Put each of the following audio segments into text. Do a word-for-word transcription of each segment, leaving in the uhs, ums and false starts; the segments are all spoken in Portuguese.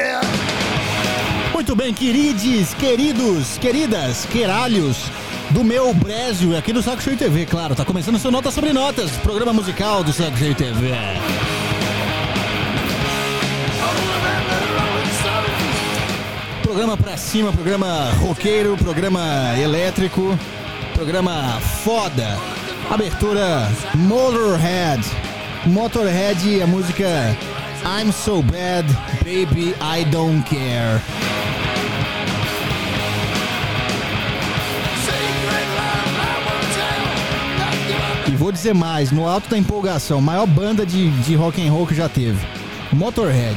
care. Muito bem, queridos, queridos, queridas, queralhos do meu Brésio, aqui do Saco Cheio T V, claro, tá começando o seu Notas Sobre Notas, programa musical do Saco Cheio T V. Programa pra cima, programa roqueiro, programa elétrico, programa foda. Abertura Motorhead. Motorhead, a música I'm So Bad, Baby, I Don't Care. E vou dizer mais, no alto da empolgação, maior banda de, de rock and roll que já teve. Motorhead.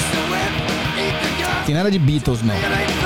Tem nada de Beatles, não.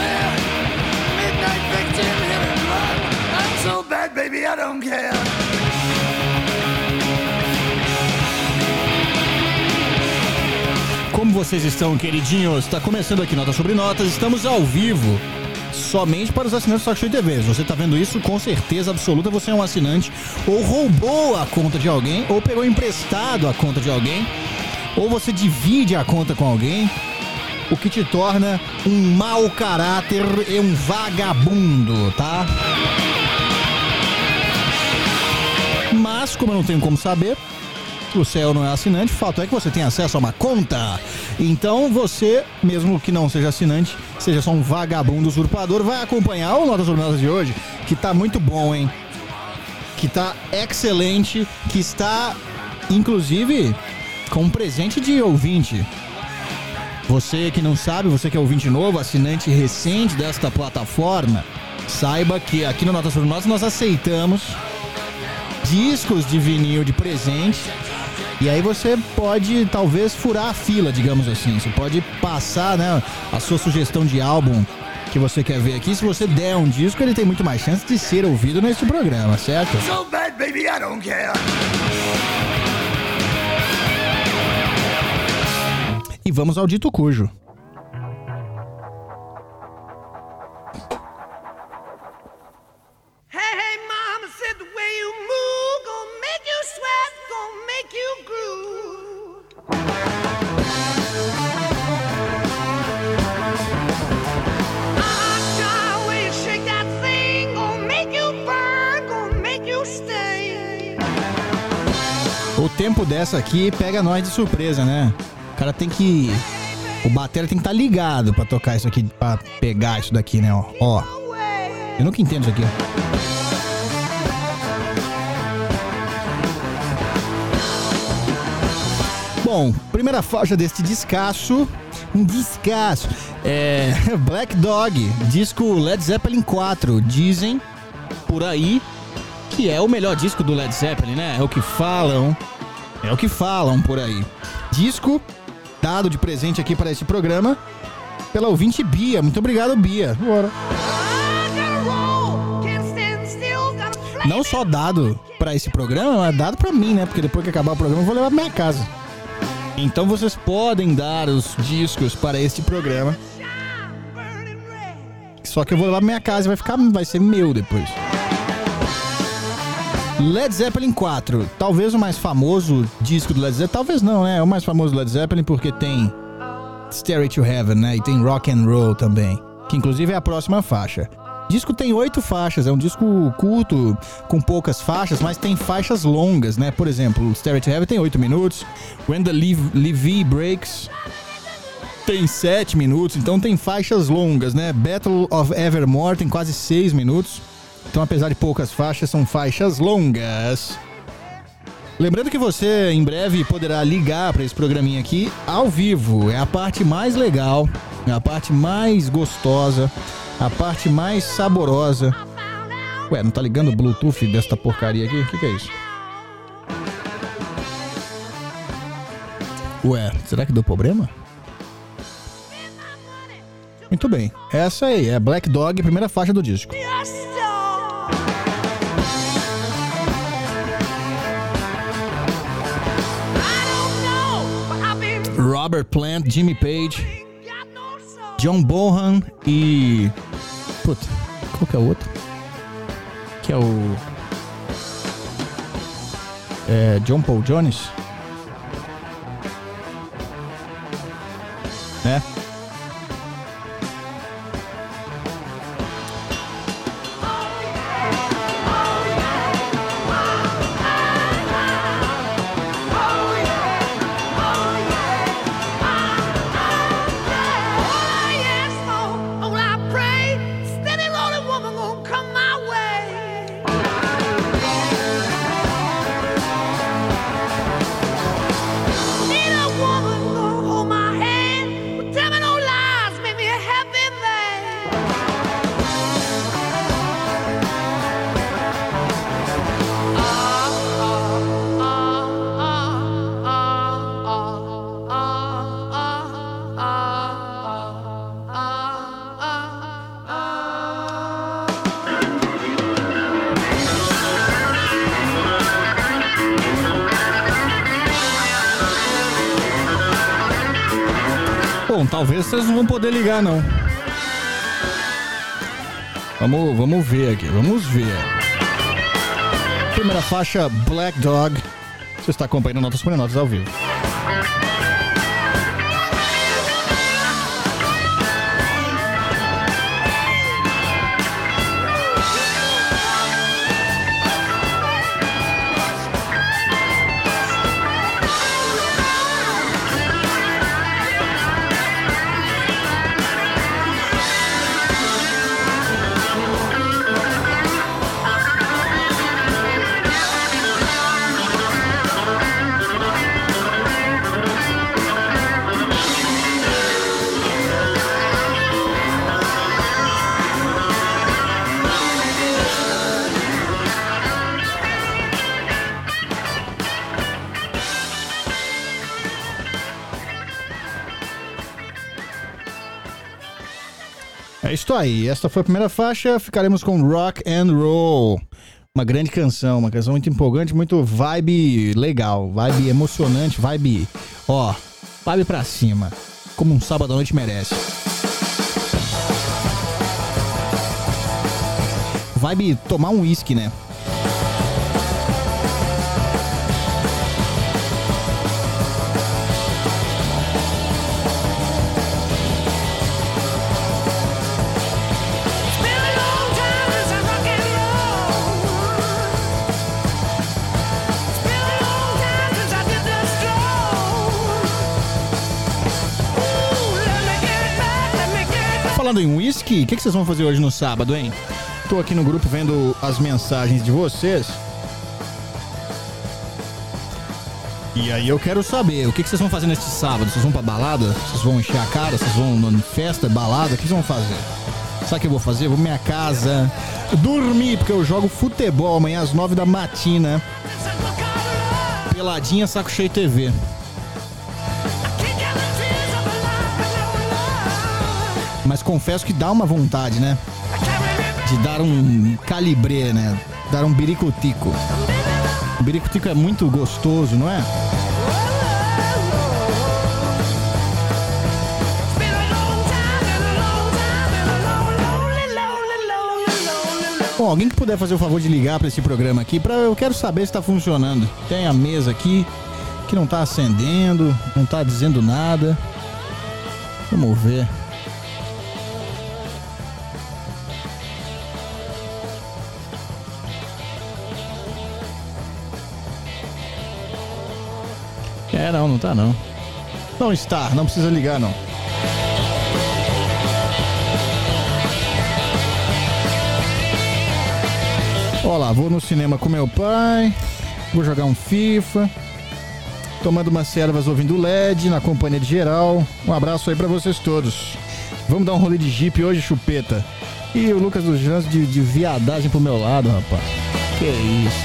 Como vocês estão, queridinhos? Está começando aqui Notas Sobre Notas. Estamos ao vivo, somente para os assinantes do Saco Cheio T V. Se você está vendo isso, com certeza absoluta você é um assinante, ou roubou a conta de alguém, ou pegou emprestado a conta de alguém, ou você divide a conta com alguém, o que te torna um mau caráter e um vagabundo, tá? Mas, como eu não tenho como saber, o céu não é assinante, o fato é que você tem acesso a uma conta. Então você, mesmo que não seja assinante, seja só um vagabundo usurpador, vai acompanhar o Notas Sobre Notas de hoje, que tá muito bom, hein? Que tá excelente, que está, inclusive, com um presente de ouvinte. Você que não sabe, você que é ouvinte novo, assinante recente desta plataforma, saiba que aqui no Notas Sobre Notas nós aceitamos discos de vinil de presente. E aí você pode, talvez, furar a fila, digamos assim. Você pode passar, né, a sua sugestão de álbum que você quer ver aqui. Se você der um disco, ele tem muito mais chance de ser ouvido neste programa, certo? So bad, baby, I don't care. E vamos ao dito cujo. O tempo dessa aqui pega nós de surpresa, né? O cara tem que... O batera tem que estar ligado pra tocar isso aqui, pra pegar isso daqui, né? Ó, ó. Eu nunca entendo isso aqui. Bom, primeira faixa deste descasso. Um descasso. É... Black Dog, disco Led Zeppelin quatro. Dizem por aí que é o melhor disco do Led Zeppelin, né? É o que falam. É o que falam por aí. Disco dado de presente aqui para esse programa pela ouvinte Bia. Muito obrigado, Bia. Bora. Não só dado para esse programa, mas dado para mim, né? Porque depois que acabar o programa eu vou levar pra minha casa. Então vocês podem dar os discos para este programa. Só que eu vou levar pra minha casa e vai ficar, vai ser meu depois. Led Zeppelin quatro, talvez o mais famoso disco do Led Zeppelin, talvez não, né? É o mais famoso do Led Zeppelin porque tem Stairway to Heaven, né? E tem Rock and Roll também, que inclusive é a próxima faixa. O disco tem oito faixas, é um disco curto, com poucas faixas, mas tem faixas longas, né? Por exemplo, Stairway to Heaven tem oito minutos, When the Levee Breaks tem sete minutos, então tem faixas longas, né? Battle of Evermore tem quase seis minutos. Então, apesar de poucas faixas, são faixas longas. Lembrando que você, em breve, poderá ligar para esse programinha aqui ao vivo. É a parte mais legal, é a parte mais gostosa, a parte mais saborosa. Ué, não tá ligando o Bluetooth desta porcaria aqui? O que que é isso? Ué, será que deu problema? Muito bem, essa aí é Black Dog, primeira faixa do disco. Robert Plant, Jimmy Page, John Bonham e... Puta, qual que é o outro? Que é o... É... John Paul Jones? Né? Bom, talvez vocês não vão poder ligar, não. Vamos, vamos ver aqui, vamos ver. Primeira faixa, Black Dog. Você está acompanhando Notas Porenotas ao vivo. É isso aí, esta foi a primeira faixa, ficaremos com Rock and Roll, uma grande canção, uma canção muito empolgante, muito vibe legal, vibe emocionante, vibe, ó, vibe pra cima, como um sábado à noite merece. Vibe tomar um uísque, né? Falando em whisky, o que, que vocês vão fazer hoje no sábado, hein? Tô aqui no grupo vendo as mensagens de vocês. E aí eu quero saber, o que, que vocês vão fazer neste sábado? Vocês vão pra balada? Vocês vão encher a cara? Vocês vão em festa, balada? O que vocês vão fazer? Sabe o que eu vou fazer? Eu vou pra minha casa, dormir, porque eu jogo futebol amanhã às nove da matina. Peladinha, saco cheio T V. Mas confesso que dá uma vontade, né? De dar um calibrê, né? Dar um biricutico. O biricutico é muito gostoso, não é? Bom, alguém que puder fazer o favor de ligar pra esse programa aqui, pra, eu quero saber se tá funcionando. Tem a mesa aqui que não tá acendendo, não tá dizendo nada. Vamos ver. É, não, não tá não. Não está, não precisa ligar não. Ó lá, vou no cinema com meu pai, vou jogar um FIFA, tomando umas ervas ouvindo L E D, na companhia de geral. Um abraço aí pra vocês todos. Vamos dar um rolê de Jeep hoje, chupeta. E o Lucas dos Jans de, de viadagem pro meu lado, rapaz. Que isso.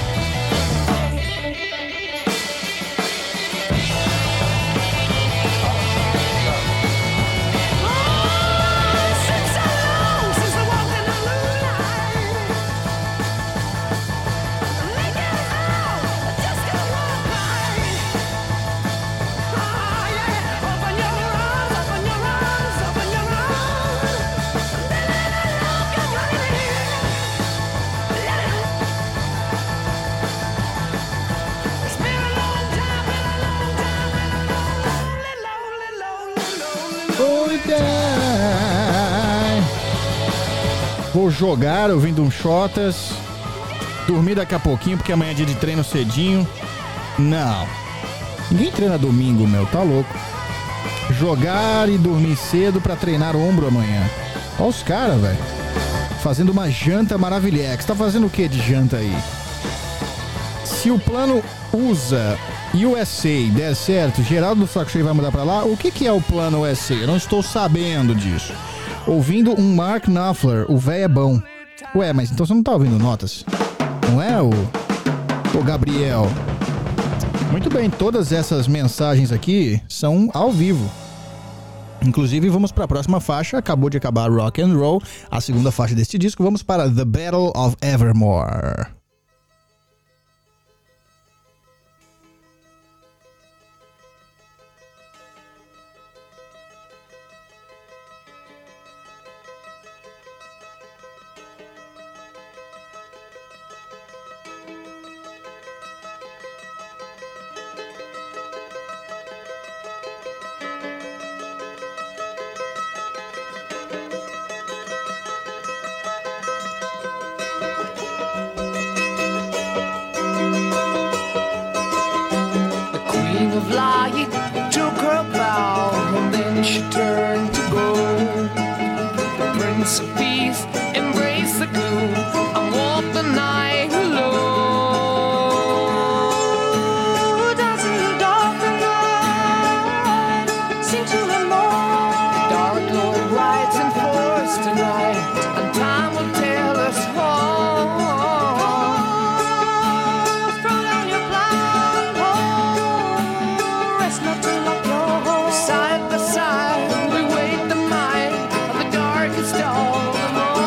Vou jogar ouvindo um Shotas. Dormir daqui a pouquinho, porque amanhã é dia de treino cedinho. Não. Ninguém treina domingo, meu. Tá louco. Jogar e dormir cedo pra treinar ombro amanhã. Olha os caras, velho. Fazendo uma janta maravilhosa. Tá fazendo o que de janta aí? Se o plano usa U S A der certo, Geraldo do Saco Cheio vai mudar pra lá, o que que é o plano U S A? Eu não estou sabendo disso. Ouvindo um Mark Knopfler, o véio é bom. Ué, mas então você não tá ouvindo notas? Não é, o, o Gabriel? Muito bem, todas essas mensagens aqui são ao vivo. Inclusive, vamos para a próxima faixa. Acabou de acabar Rock and Roll, a segunda faixa deste disco. Vamos para The Battle of Evermore. should turn to gold. The Prince of Peace, embrace the gloom, and walk the night alone. Dancing in the dark of night, sing to him more. Dark Lord rides in force tonight, and time will tell us all. Throw down your blindfold, rest not to lock your home. Side by side, we wait the might of the darkest of them all.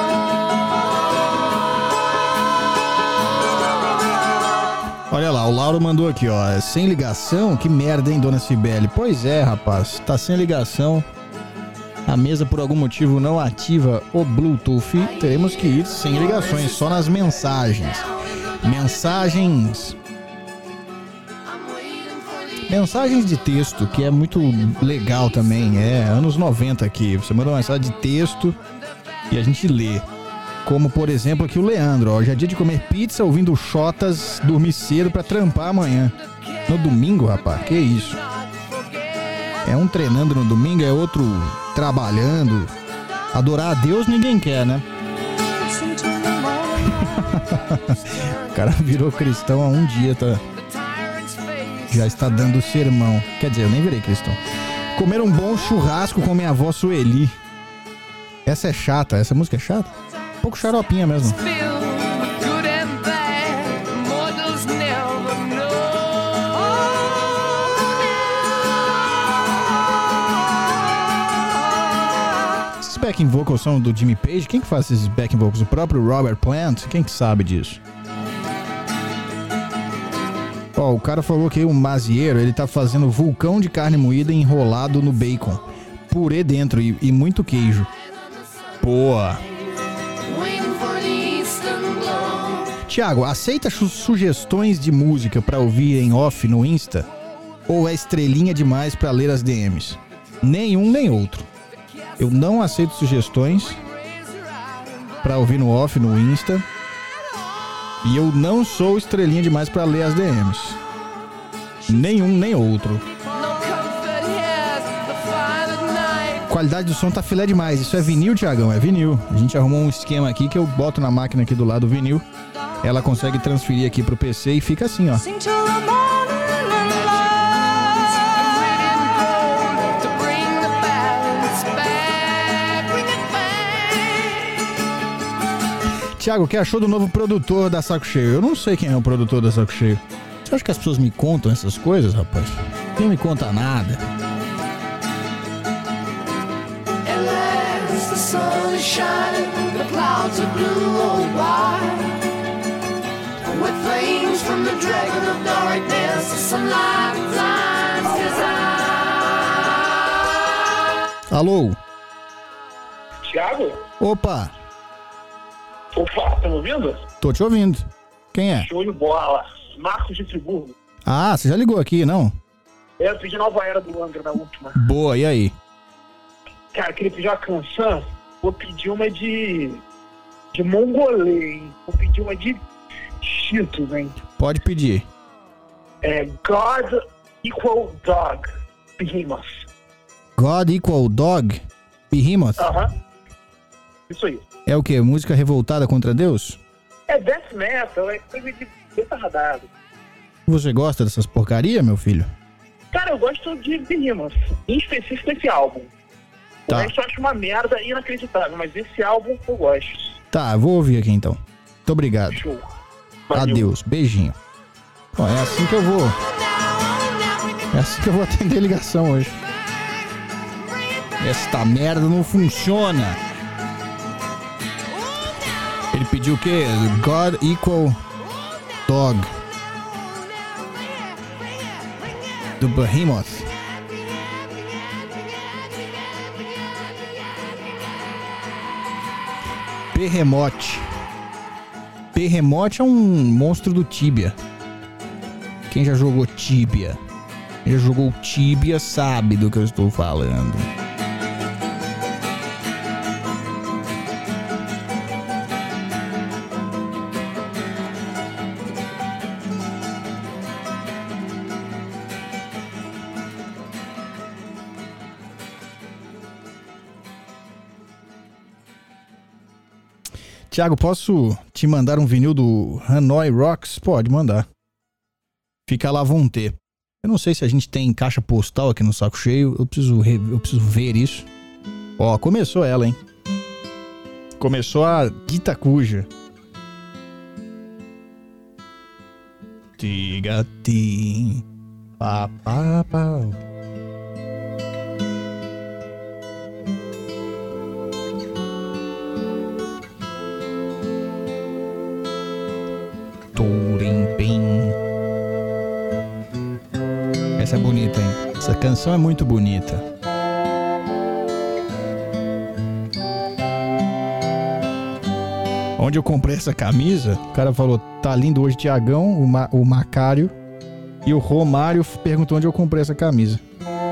Olha lá, o Lauro mandou aqui, ó. Sem ligação? Que merda, hein, dona Cibele? Pois é, rapaz. Tá sem ligação. A mesa, por algum motivo, não ativa o Bluetooth. Teremos que ir sem ligações, só nas mensagens. Mensagens... Mensagens de texto, que é muito legal também. É, anos noventa aqui. Você manda uma mensagem de texto e a gente lê. Como, por exemplo, aqui o Leandro, ó. Hoje é dia de comer pizza, ouvindo Xotas, dormir cedo pra trampar amanhã. No domingo, rapaz, que isso? É um treinando no domingo, é outro trabalhando. Adorar a Deus ninguém quer, né? O cara virou cristão há um dia, tá? Já está dando sermão. Quer dizer, eu nem virei cristão. Comer um bom churrasco com minha avó Sueli. Essa é chata, essa música é chata? Um pouco xaropinha mesmo. Esses backing vocals são do Jimmy Page? Quem que faz esses backing vocals? O próprio Robert Plant? Quem que sabe disso? Ó, o cara falou que o Mazieiro, ele tá fazendo vulcão de carne moída enrolado no bacon. Purê dentro e, e muito queijo. Boa! Tiago, aceita su- sugestões de música pra ouvir em off no Insta? Ou é estrelinha demais pra ler as D Ms? Nenhum nem outro. Eu não aceito sugestões pra ouvir no off no Insta. E eu não sou estrelinha demais pra ler as D Ms. Nenhum nem outro. Qualidade do som tá filé demais. Isso é vinil, Tiagão? É vinil. A gente arrumou um esquema aqui que eu boto na máquina aqui do lado do vinil. Ela consegue transferir aqui pro P C e fica assim, ó. Tiago, o que achou do novo produtor da Saco Cheio? Eu não sei quem é o produtor da Saco Cheio. Você acha que as pessoas me contam essas coisas, rapaz? Ninguém me conta nada. The sun is shining, the clouds are blue or white. With flames from the dragon of darkness, some lifetimes design. Alô? Thiago? Opa, Opa, tá me ouvindo? tô te ouvindo. Quem é? Show de bola. Marcos de Friburgo. Ah, você já ligou aqui, não? É, eu pedi Nova Era do Angra na última. Boa, e aí? Cara, queria pedir uma canção. Vou pedir uma de... de mongolê, hein? Vou pedir uma de Cheetos, hein? Pode pedir. É God Equal Dog, Behemoth. God Equal Dog? Behemoth? Aham. Isso aí. É o quê? Música revoltada contra Deus? É death metal, é coisa de retardado. Você gosta dessas porcaria, meu filho? Cara, eu gosto de Behemoth, em específico esse álbum. O Tá. resto eu acho uma merda inacreditável, mas esse álbum eu gosto. Tá, vou ouvir aqui então. Muito obrigado. Show. Valeu. Adeus, beijinho. Bom, é assim que eu vou. É assim que eu vou atender ligação hoje. Esta merda não funciona. Ele pediu o quê? God Equal Dog. Do Behemoth. Behemoth. Behemoth é um monstro do Tibia. Quem já jogou Tibia? Quem já jogou Tibia sabe do que eu estou falando. Thiago, posso te mandar um vinil do Hanoi Rocks? Pode mandar. Fica lá, vão ter. Eu não sei se a gente tem caixa postal aqui no Saco Cheio. Eu preciso, re... eu preciso ver isso. Ó, começou ela, hein? Começou a Itacuja. Tigatim. Pá, pá, pá. Turimpim. Essa é bonita, hein? Essa canção é muito bonita. Onde eu comprei essa camisa, o cara falou, tá lindo hoje, Tiagão, o, Ma- o Macário. E o Romário perguntou onde eu comprei essa camisa.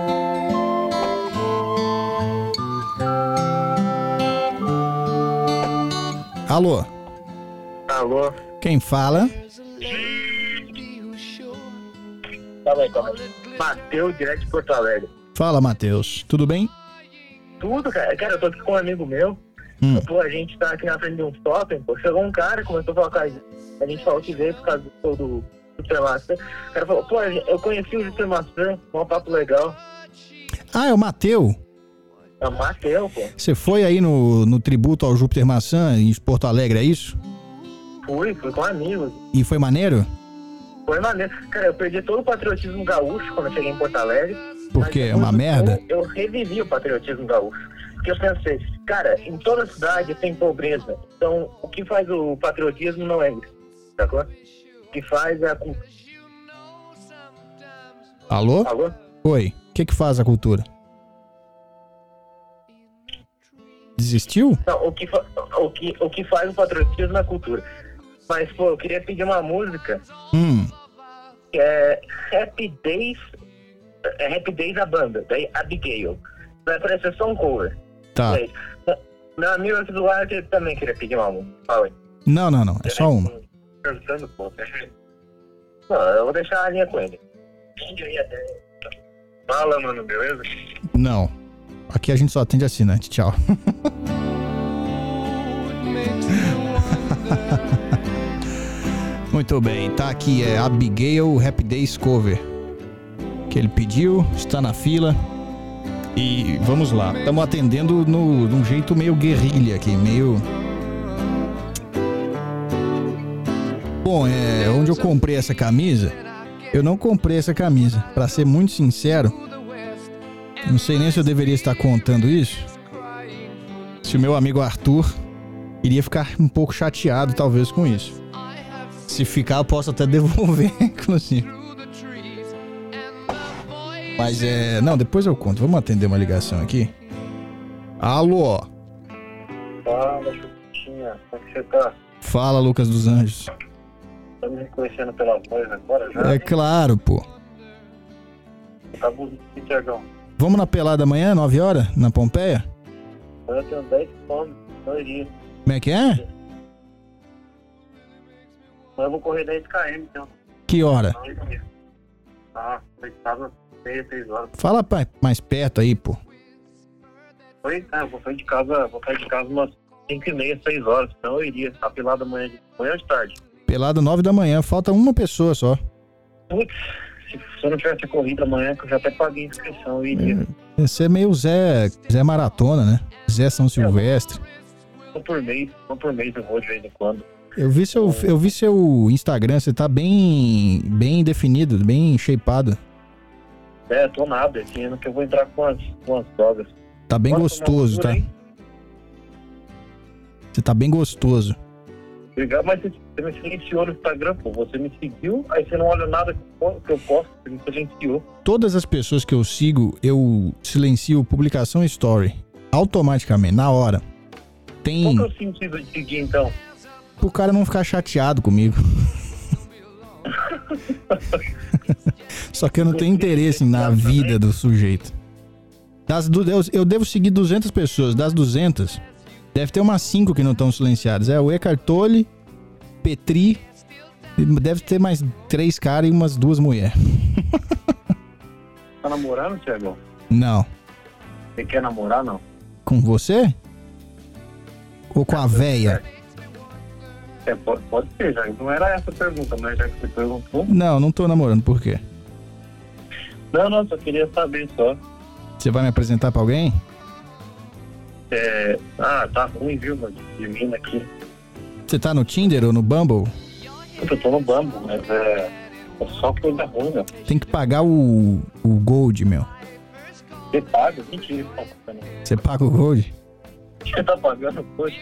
Alô? Alô? Quem fala? Calma aí, calma aí. Matheus, direto de Porto Alegre. Fala, Matheus. Tudo bem? Tudo, cara. Cara, eu tô aqui com um amigo meu. Hum. Pô, a gente tá aqui na frente de um shopping, pô. Chegou um cara, começou a falar com a gente. A gente falou que veio por causa do show do Júpiter Maçã. O cara falou, pô, eu conheci o Júpiter Maçã, um papo legal. Ah, é o Matheus. É o Matheus, pô. Você foi aí no, no tributo ao Júpiter Maçã em Porto Alegre, é isso? Fui, fui com amigos. E foi maneiro? Foi maneiro. Cara, eu perdi todo o patriotismo gaúcho quando eu cheguei em Porto Alegre. Porque Mas é uma depois do merda? show, Eu revivi o patriotismo gaúcho. Porque eu pensei, cara, em toda cidade tem pobreza. Então, o que faz o patriotismo não é isso, sacou? O que faz é a cultura. Alô? Alô? Oi. O que que faz a cultura? Desistiu? Não, o que, fa- o, que, o que faz o patriotismo é a cultura. Mas, pô, eu queria pedir uma música Hum. que é Happy Days, é Happy Days a banda, daí Abigail. Vai parecer só um cover. Tá. É isso. Meu amigo aqui do lado ele também queria pedir uma música. Fala aí. Não, não, não. É só uma. Perguntando, pô. Não, eu vou deixar a linha com ele. Fala, mano, beleza? Não. Aqui a gente só atende assinante. Tchau. Muito bem. Tá aqui, é Abigail Happy Days Cover. Que ele pediu, está na fila. E vamos lá. Estamos atendendo no, de um jeito meio guerrilha aqui, meio... Bom, é, onde eu comprei essa camisa, eu não comprei essa camisa. Pra ser muito sincero, não sei nem se eu deveria estar contando isso. Se o meu amigo Arthur iria ficar um pouco chateado, talvez, com isso. Se ficar, eu posso até devolver, inclusive. Mas é... Não, depois eu conto. Vamos atender uma ligação aqui. Alô? Fala, Chutinha. Como é que você tá? Fala, Lucas dos Anjos. Tá me reconhecendo pela voz agora já? É claro, pô. Tá bonito, Tiagão. Vamos na pelada amanhã, nove horas, na Pompeia? Eu tenho dez quilômetros, não iria. Como é que é? Mas eu vou correr dez quilômetros, então. Que hora? Não iria. Ah, foi sábado, seis, seis horas. Fala pa- mais perto aí, pô. Foi, ah, eu vou sair de casa, vou sair de casa umas cinco e meia, seis horas, então eu iria. A pelada amanhã de manhã ou de tarde? Pelada nove da manhã, falta uma pessoa só. Putz, se, se eu não tivesse corrido amanhã, que eu já até paguei a inscrição, eu iria. Esse é meio Zé, Zé Maratona, né? Zé São Silvestre. Um por mês, um por mês eu vou de vez em quando. Eu vi seu, eu vi seu Instagram, você tá bem, bem definido, bem shapeado. É, tô nada, esse ano que eu vou entrar com as, com as drogas. Tá bem Posso gostoso, tomar uma tá? cura, hein? Você tá bem gostoso. Obrigado, mas você, você me silenciou no Instagram, pô. Você me seguiu, aí você não olha nada que eu que eu posto, você me silenciou. Todas as pessoas que eu sigo, eu silencio publicação e story. Automaticamente, na hora. Tem... Qual que é o sentido de seguir, então? Pro cara não ficar chateado comigo. Só que eu não tenho interesse na vida do sujeito. Das, du- eu, eu devo seguir duzentas pessoas. Das duzentas, deve ter umas cinco que não estão silenciadas. É o Eckhart Tolle, Petri, deve ter mais três caras e umas duas mulheres. Tá namorando, Thiago? Não. Você quer namorar, não? Com você? Ou com a véia? É, pode, pode ser, já. Não era essa a pergunta, mas já que você perguntou. Não, não tô namorando, por quê? Não, não, só queria saber só. Você vai me apresentar pra alguém? É... Ah, tá ruim, viu, mano? De mim aqui. Você tá no Tinder ou no Bumble? Eu tô no Bambo, mas é... é só coisa ruim, né? Tem que pagar o, o Gold, meu. Você paga? Mentira, tá pagando. Você paga o Gold? Você tá pagando, poxa.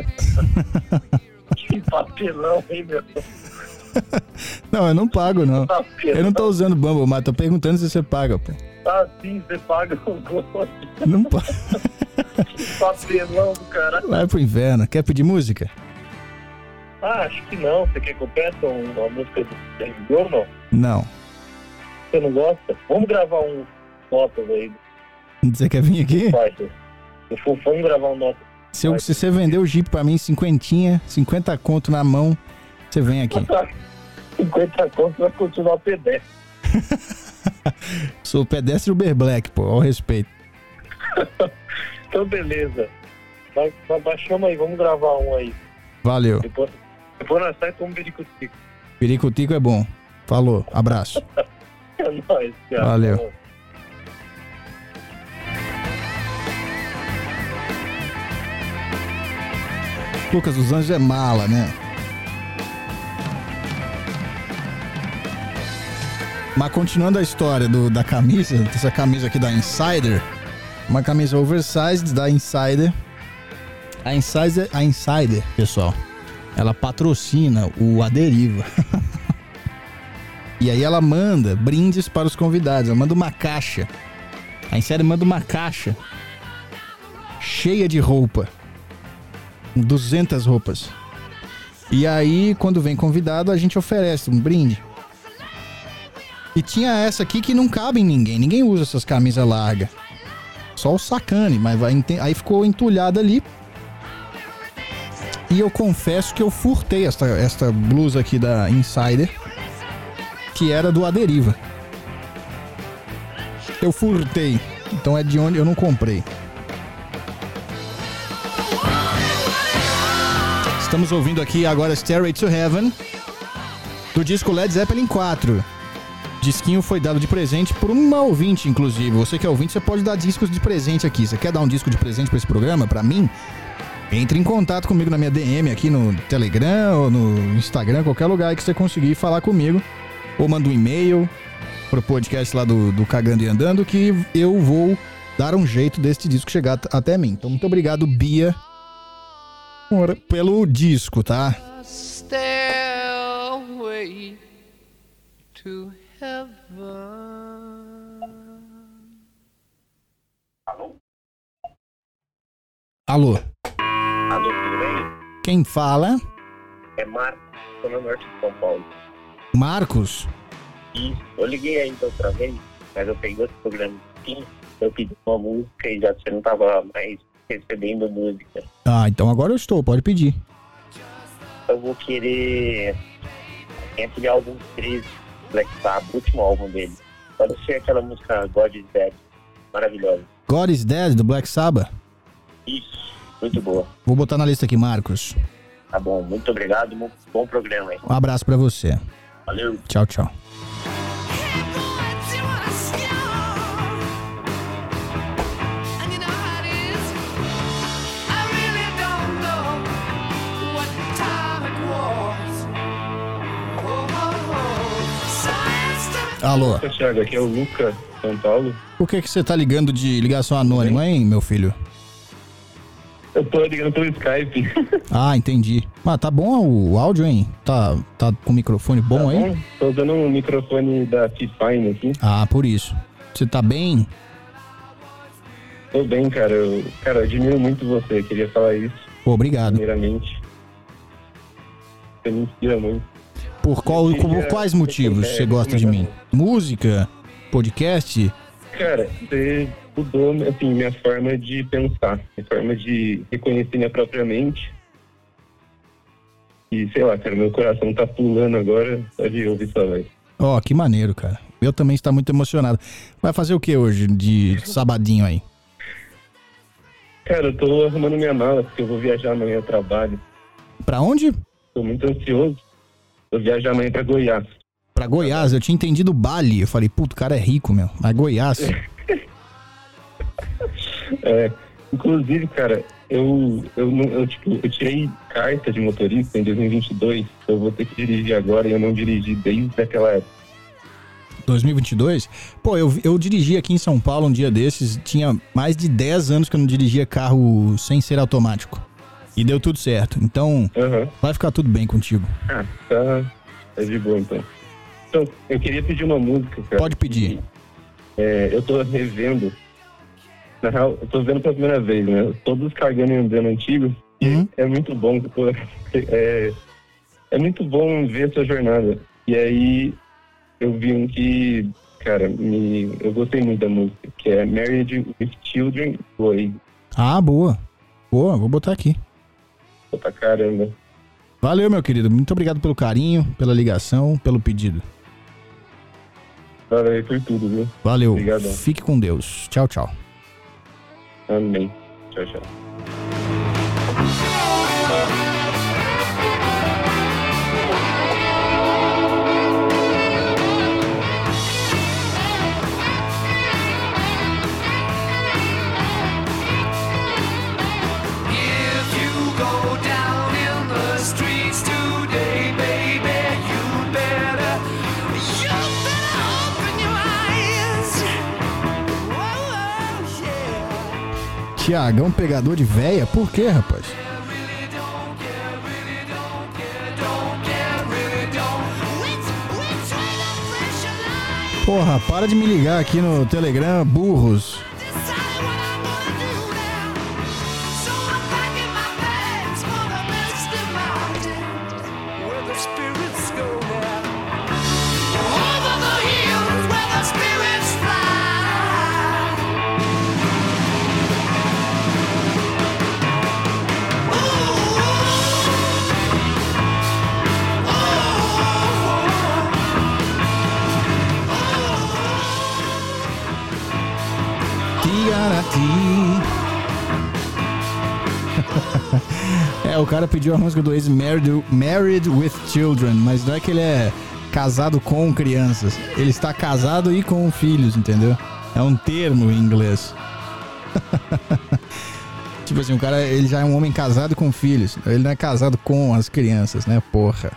Que papelão, hein, meu? Não, eu não pago, não. Papelão. Eu não tô usando Bumble, mas tô perguntando se você paga, pô. Ah, sim, você paga o gosto. Não paga. Que papelão do caralho. Vai pro inverno. Quer pedir música? Ah, acho que não. Você quer que eu peça uma música do David ou não? Não. Você não gosta? Vamos gravar um notas aí. Você quer vir aqui? Vai, se for, vamos gravar um notas. Se, eu, se você vender o Jeep pra mim, cinquentinha, cinquenta conto na mão, você vem aqui. cinquenta contos vai continuar pedestre. Sou pedestre Uber Black, pô, ao respeito. Então, beleza. Vai, vai, baixamos aí, vamos gravar um aí. Valeu. Depois, depois nós saímos com um berico-tico. Perico-tico é bom. Falou, abraço. É nóis, cara. Valeu. Lucas dos Anjos é mala, né? Mas continuando a história do, da camisa, essa camisa aqui da Insider, uma camisa oversized da Insider. A Insider, a Insider, pessoal, ela patrocina o A Deriva. E aí ela manda brindes para os convidados, ela manda uma caixa. A Insider manda uma caixa cheia de roupa. duzentas roupas. E aí, quando vem convidado, a gente oferece um brinde. E tinha essa aqui que não cabe em ninguém. Ninguém usa essas camisas largas. Só o sacane, mas vai, aí ficou entulhada ali. E eu confesso que eu furtei esta, esta blusa aqui da Insider, que era do A Deriva. Eu furtei. Então é de onde eu não comprei. Estamos ouvindo aqui agora Stairway to Heaven, do disco Led Zeppelin quatro. Disquinho foi dado de presente por uma ouvinte, inclusive. Você que é ouvinte, você pode dar discos de presente aqui. Você quer dar um disco de presente pra esse programa, pra mim? Entre em contato comigo na minha D M aqui no Telegram ou no Instagram, qualquer lugar que você conseguir falar comigo. Ou manda um e-mail pro podcast lá do, do Cagando e Andando, que eu vou dar um jeito desse disco chegar t- até mim. Então, muito obrigado, Bia, pelo disco, tá? Stairway to heaven. Alô? Alô? Alô, tudo bem? Quem fala? É Marcos, tô no norte de São Paulo. Marcos? Isso, eu liguei ainda outra vez, mas eu peguei outro programa aqui, eu pedi uma música e já você não tava mais recebendo música. Ah, então agora eu estou, pode pedir. Eu vou querer tem aquele álbum treze, Black Sabbath, o último álbum dele. Pode ser aquela música God is Dead, maravilhosa. God is Dead, do Black Sabbath? Isso, muito boa. Vou botar na lista aqui, Marcos. Tá bom, muito obrigado, bom programa aí. Um abraço pra você. Valeu. Tchau, tchau. Alô? Thiago, aqui é o Luca, São Paulo. Por que que você tá ligando de ligação anônima, hein, meu filho? Eu tô ligando pelo Skype. Ah, entendi. Ah, tá bom o áudio, hein? Tá, tá com o microfone bom Tá aí? bom? Tô usando um microfone da T-Fine aqui. Ah, por isso. Você tá bem? Tô bem, cara. Eu, cara, eu admiro muito você. Queria falar isso, Pô, obrigado. primeiramente. Você me inspira muito. Por, qual, por quais motivos você gosta de mim? Música? Podcast? Cara, você mudou, assim, minha forma de pensar. Minha forma de reconhecer minha própria mente. E, sei lá, cara, meu coração tá pulando agora só de ouvir sua voz. Ó, oh, que maneiro, cara. Eu também estou muito emocionado. Vai fazer o que hoje, de sabadinho aí? Cara, eu tô arrumando minha mala, porque eu vou viajar amanhã a trabalho. Pra onde? tô muito ansioso. Eu viajo amanhã pra Goiás. Pra Goiás, eu tinha entendido Bali. Eu falei, puto, o cara é rico, meu. Mas Goiás. É, inclusive, cara, eu, eu, não- eu, tipo, eu tirei carta de motorista em dois mil e vinte e dois. Eu vou ter que dirigir agora e eu não dirigi desde aquela época. dois mil e vinte e dois? Pô, eu, eu dirigi aqui em São Paulo um dia desses. Tinha mais de dez anos que eu não dirigia carro sem ser automático. E deu tudo certo. Então, Aham. vai ficar tudo bem contigo. Ah, tá. É de boa, então. Então, eu queria pedir uma música, cara. Pode pedir. É, eu tô revendo. Na real, eu tô vendo pela primeira vez, né? Todos cagando e andando antigos. E Uhum. é muito bom. Pô, é, é muito bom ver essa jornada. E aí, eu vi um que, cara, me, eu gostei muito da música, que é Married with Children, foi Ah, boa. Boa, vou botar aqui. pra caramba. Valeu, meu querido. Muito obrigado pelo carinho, pela ligação, pelo pedido. Valeu por tudo, viu? Valeu. Obrigadão. Fique com Deus. Tchau, tchau. Amém. Tchau, tchau. If you go down in the streets today, baby, you better, you better open your eyes. Whoa, yeah. Tiagão, pegador de véia? Por quê, rapaz? Really don't care, really don't care, don't care, really don't. Which, which way the pressure lies? Porra, para de me ligar aqui no Telegram, burros. Decide what I'm gonna do now. So I'm packing my bags for the misty mountain, where the spirits go now. Over the hills where the spirits fly. Tiarati. É, o cara pediu a música do ex Married, Married with Children, mas não é que ele é casado com crianças. Ele está casado e com filhos, entendeu? É um termo em inglês. Tipo assim, o cara, ele já é um homem casado com filhos. Ele não é casado com as crianças, né, porra.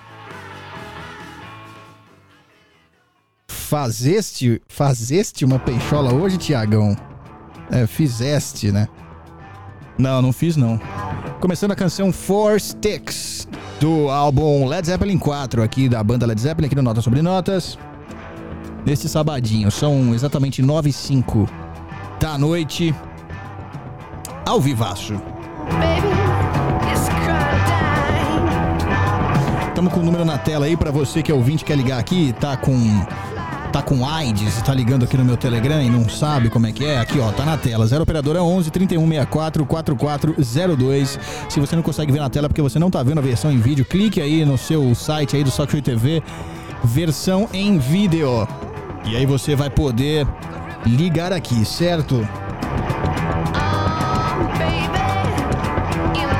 Fazeste, fazeste uma peixola hoje, Tiagão? É, fizeste, né? Não, não fiz não. Começando a canção Four Sticks, do álbum Led Zeppelin quatro, aqui da banda Led Zeppelin, aqui no Notas Sobre Notas. Neste sabadinho, são exatamente nove e cinco da noite, ao vivaço. Baby, it's crime time. Tamo com o número na tela aí pra você que é ouvinte, quer ligar aqui, tá com... Tá com AIDS, tá ligando aqui no meu Telegram e não sabe como é que é, aqui ó, tá na tela, zero operadora onze, trinta e um, sessenta e quatro, quarenta e quatro zero dois. Se você não consegue ver na tela porque você não tá vendo a versão em vídeo, clique aí no seu site aí do Sock T V, versão em vídeo. E aí você vai poder ligar aqui, certo? Oh, baby, in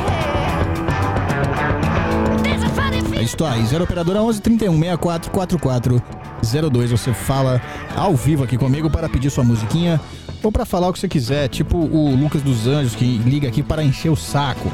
my head. There's a funny É feeling. isso aí, zero operadora onze, trinta e um, sessenta e quatro, quarenta e quatro zero dois. Você fala ao vivo aqui comigo para pedir sua musiquinha ou para falar o que você quiser, tipo o Lucas dos Anjos que liga aqui para encher o saco.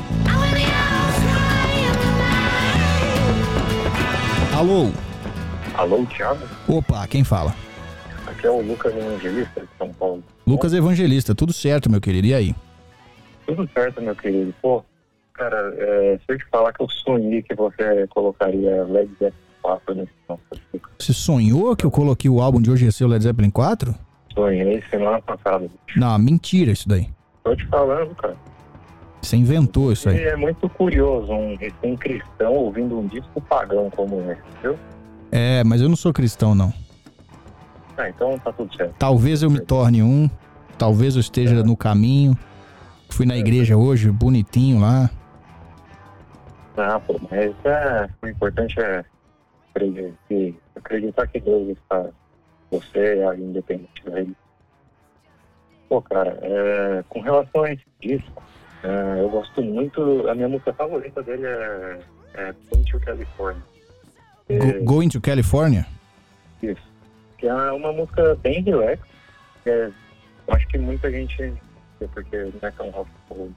Alô? Alô, Thiago? Opa, quem fala? Aqui é o Lucas Evangelista de São Paulo. Lucas Evangelista, tudo certo, meu querido, e aí? Tudo certo, meu querido. Pô, cara, é, se eu te falar que eu sonhei que você colocaria Led Zeppelin quatro nesse nosso disco. Você sonhou que eu coloquei o álbum de hoje ia ser o Led Zeppelin quatro? Sonhei semana passada. Não, mentira isso daí. Tô te falando, cara. Você inventou isso E aí. é muito curioso um recém-cristão ouvindo um disco pagão como esse, viu? É, mas eu não sou cristão, não. Ah, então tá tudo certo. Talvez eu me torne um, talvez eu esteja no caminho. Fui na igreja hoje, bonitinho lá. Ah, pô, mas é, o importante é acreditar, acreditar que Deus está você, é independente dele. Pô, cara, é, com relação a esse disco, Uh, eu gosto muito, a minha música favorita dele é, é Going to California. Go, Going to California? Isso. Que é uma música bem relax. É, eu acho que muita gente, porque não é tão rock and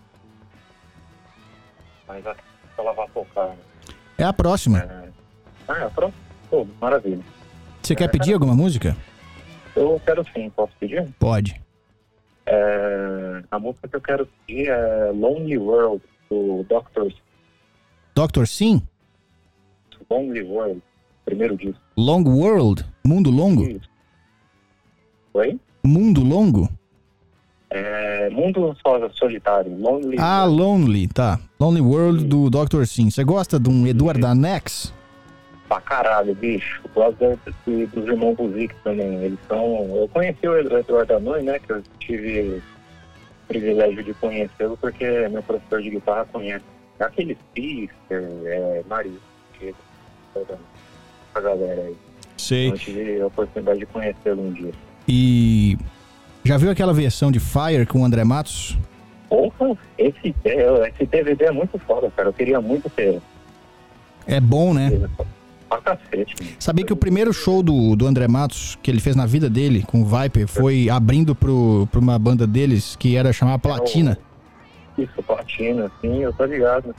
mas acho que ela vai tocar. Né? É a próxima. É... Ah, é a próxima? Pô, maravilha. Você quer pedir alguma música? Eu quero sim, posso pedir? Pode. É... A música que eu quero pedir é Lonely World, do doutor doutor Sim? Lonely World, primeiro disco. Long World? Mundo Longo? Isso. Oi? Mundo Longo? É... Mundo Solitário, Lonely Ah, World. Lonely, tá. Lonely World do doutor Sim. Você gosta de um Eduardo Anex? Pra caralho, bicho. Eu gosto do, dos irmãos Buzik também. Eles são... Eu conheci o Eduardo Anões, né? Que eu tive o privilégio de conhecê-lo porque meu professor de guitarra conhece. Aquele Spister, é, Mario, que a galera aí. Sei. Então, eu tive a oportunidade de conhecê-lo um dia. E... Já viu aquela versão de Fire com o André Matos? Porra, esse, esse D V D é muito foda, cara. Eu queria muito ter. É bom, né? Pra cacete. Sabia que o primeiro show do, do André Matos, que ele fez na vida dele, com o Viper, foi abrindo pro, pra uma banda deles, que era chamada Platina. Isso, Platina, sim, eu tô ligado.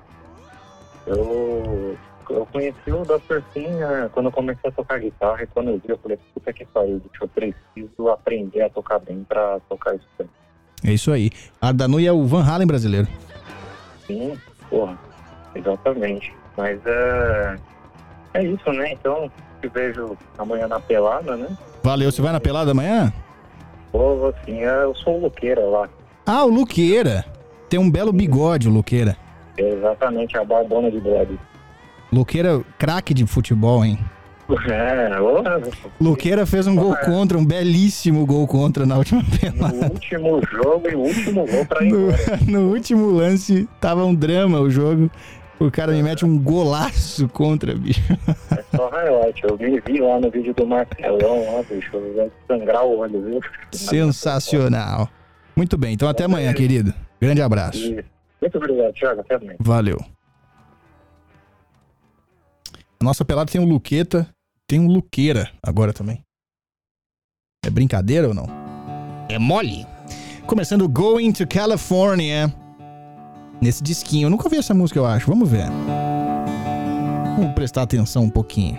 Eu, eu conheci o doutor Sim, né, quando eu comecei a tocar guitarra, e quando eu vi, eu falei, puta que pariu, eu preciso aprender a tocar bem pra tocar isso bem. É isso aí. Ardanui é o Van Halen brasileiro. Sim, porra, exatamente. Mas é... É isso, né? Então, te vejo amanhã na pelada, né? Valeu, você vai na pelada amanhã? Pô, assim, eu sou o Luqueira lá. Ah, o Luqueira. Tem um belo bigode, o Luqueira. É exatamente, a barbona de bigode. Luqueira, craque de futebol, hein? É, ô... Luqueira fez um gol contra, um belíssimo gol contra na última pelada. No último jogo e o último gol pra ir No, embora. no último lance, tava um drama o jogo. O cara me mete um golaço contra, bicho. É só highlight. Eu me vi lá no vídeo do Marcelão, lá, bicho. Vai sangrar o olho, viu? Sensacional. Muito bem, então até amanhã, querido. Grande abraço. E... Muito obrigado, Thiago. Até amanhã. Valeu. A nossa pelada tem um Luqueta, tem um Luqueira agora também. É brincadeira ou não? É mole. Começando Going to California. Nesse disquinho. Eu nunca ouvi essa música, eu acho. Vamos ver. Vamos prestar atenção um pouquinho.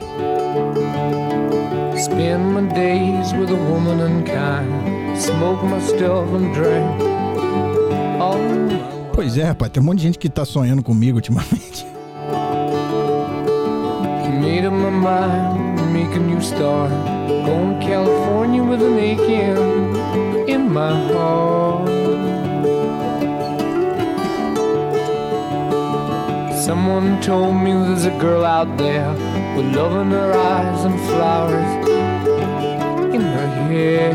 Spend my days with a woman unkind. Smoke my stuff and drink. All my... Pois é, rapaz. Tem um monte de gente que tá sonhando comigo ultimamente. Made up my mind, make a new start. Going to California with an aching in my heart. Someone told me there's a girl out there with love in her eyes and flowers in her hair.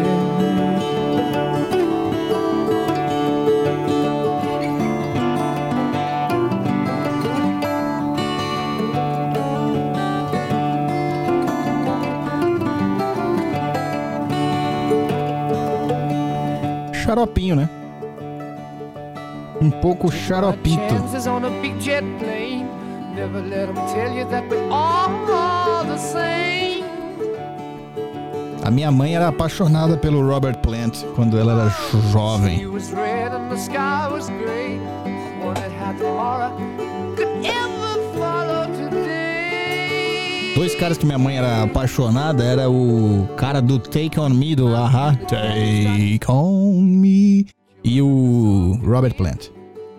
Xaropinho, né? Um pouco xaropito. Chances on a big jet plane. Never let 'em tell you that we're all the same. A minha mãe era apaixonada pelo Robert Plant quando ela era jovem. Sea was red and the sky was gray. Wondered how tomorrow could ever follow today. Dois caras que minha mãe era apaixonada era o cara do Take On Me do Ahá, Take On Me, e o Robert Plant.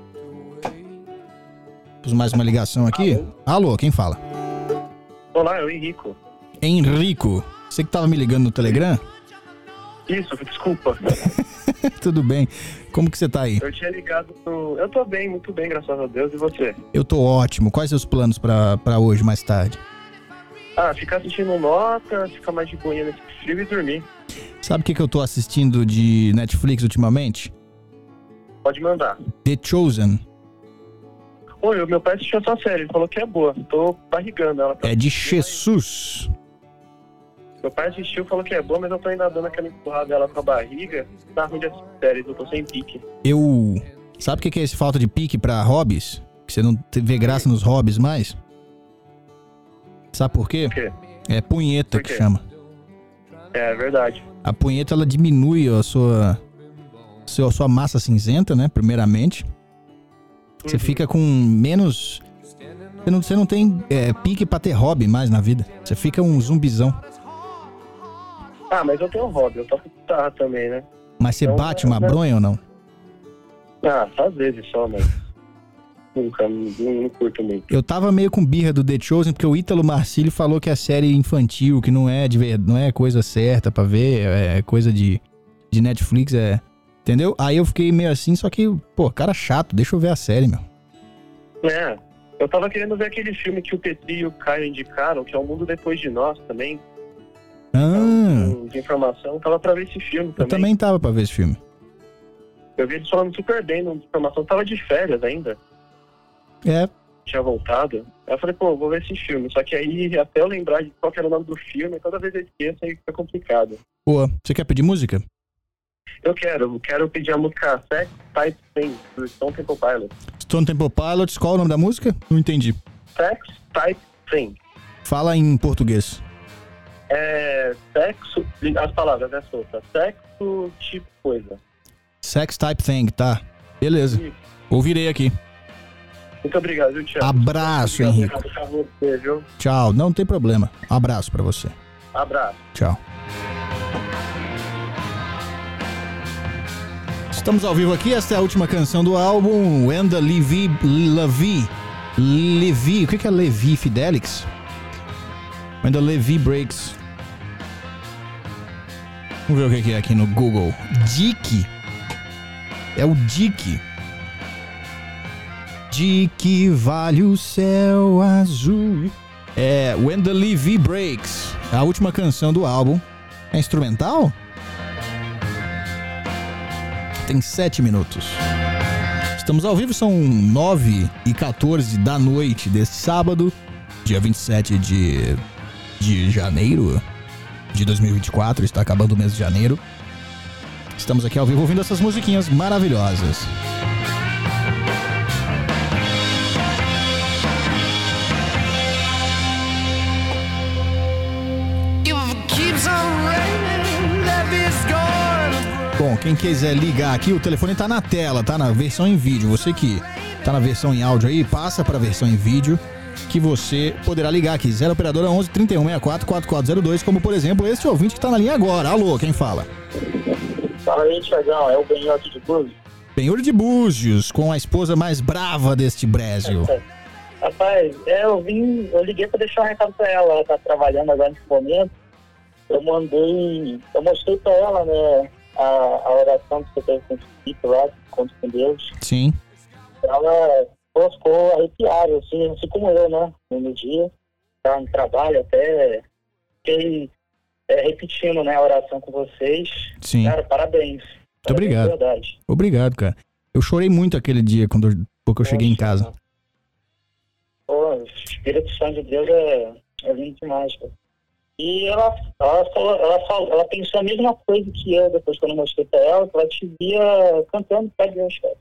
Pus mais uma ligação aqui. Alô, Alô, quem fala? Olá, é o Henrico. Henrico. Você que tava me ligando no Telegram? Isso, desculpa. Tudo bem. Como que você tá aí? Eu tinha ligado pro... Eu tô bem, muito bem, graças a Deus. E você? Eu tô ótimo. Quais seus planos pra, pra hoje, mais tarde? Ah, ficar assistindo nota, ficar mais de boinha nesse frio e dormir. Sabe o que, que eu tô assistindo de Netflix ultimamente? Pode mandar. The Chosen. Oi, o meu pai assistiu essa série, ele falou que é boa. Tô barrigando ela. É de Jesus. Meu pai assistiu, falou que é boa, mas eu tô ainda dando aquela empurrada dela com a barriga. Tá ruim de assistir séries, eu tô sem pique. Eu Sabe o que que é esse falta de pique pra hobbies? Que você não te- vê graça nos hobbies mais? Sabe por quê? Por quê? É punheta Por que quê? chama. É verdade. A punheta, ela diminui a sua, sua, sua massa cinzenta, né? Primeiramente. Você Uhum. fica com menos... Você não, você não tem é, pique pra ter hobby mais na vida. Você fica um zumbizão. Ah, mas eu tenho um hobby, eu toco guitarra também, né? Mas você Então, bate uma né? bronha ou não? Ah, às vezes só, mas nunca, não, não curto muito. Eu tava meio com birra do The Chosen, porque o Ítalo Marcílio falou que é série infantil, que não é, de ver, não é coisa certa pra ver, é coisa de, de Netflix, é... Entendeu? Aí eu fiquei meio assim, só que, pô, cara chato, deixa eu ver a série, meu. É, eu tava querendo ver aquele filme que o Petri e o Caio indicaram, que é O Mundo Depois de Nós também. Ah, um, de informação, tava pra ver esse filme também. eu também tava pra ver esse filme. Eu vi eles falando super bem na informação, tava de férias ainda, É, tinha voltado. Aí eu falei, pô, vou ver esse filme. Só que aí, até eu lembrar de qual que era o nome do filme, toda vez eu esqueço, aí fica complicado. pô, você quer pedir música? Eu quero, eu quero pedir a música Sex Type Thing, do Stone Temple Pilots. Stone Temple Pilots, qual é o nome da música? Não entendi. Sex Type Thing. Fala em português. É sexo, as palavras, né, solta? Sexo, tipo coisa. Sex Type Thing, tá? Beleza, Isso. ouvirei aqui. Muito obrigado, viu, Thiago? Abraço, Obrigado, Henrico. obrigado pra você, viu? Tchau, não tem problema. Abraço pra você. Abraço. Tchau. Estamos ao vivo aqui, esta é a última canção do álbum, Wenda Levi, Levi, Levi, o que que é Levi Fidelix? Wenda Levi Breaks. Vamos ver o que que é aqui no Google. Dick. É o Dick. Dick vale o céu azul. É When the Levi Breaks, a última canção do álbum. É instrumental? Tem sete minutos. Estamos ao vivo, são nove e quatorze da noite deste sábado, dia vinte e sete de, de janeiro de dois mil e vinte e quatro. Está acabando o mês de janeiro. Estamos aqui ao vivo ouvindo essas musiquinhas maravilhosas. Bom, quem quiser ligar aqui, o telefone tá na tela, tá na versão em vídeo. Você que tá na versão em áudio aí, passa pra versão em vídeo, que você poderá ligar aqui. zero operadora onze, trinta e um, sessenta e quatro, quarenta e quatro zero dois, como por exemplo este ouvinte que tá na linha agora. Alô, quem fala? Fala aí, Thiagão, é o Benhor aqui de Búzios. Benhur de Búzios, com a esposa mais brava deste Brasil. Rapaz, é, eu vim, eu liguei pra deixar um recado pra ela, ela tá trabalhando agora nesse momento. Eu mandei, eu mostrei pra ela, né, a, a oração que você teve com o Espírito lá, contra com Deus. Sim. Ela pô, ficou arrepiada, assim, assim como eu, né, no dia. Tava no trabalho, até fiquei é, repetindo, né, a oração com vocês. Sim. Cara, parabéns. Muito obrigado. Parabéns, de verdade. Obrigado, cara. Eu chorei muito aquele dia, quando eu, porque eu cheguei em casa. Pô, o Espírito Santo de Deus é, é lindo demais, cara. E ela, ela, falou, ela, falou, ela pensou a mesma coisa que eu, depois que eu não mostrei pra ela, que ela te via cantando pra Deus, cara.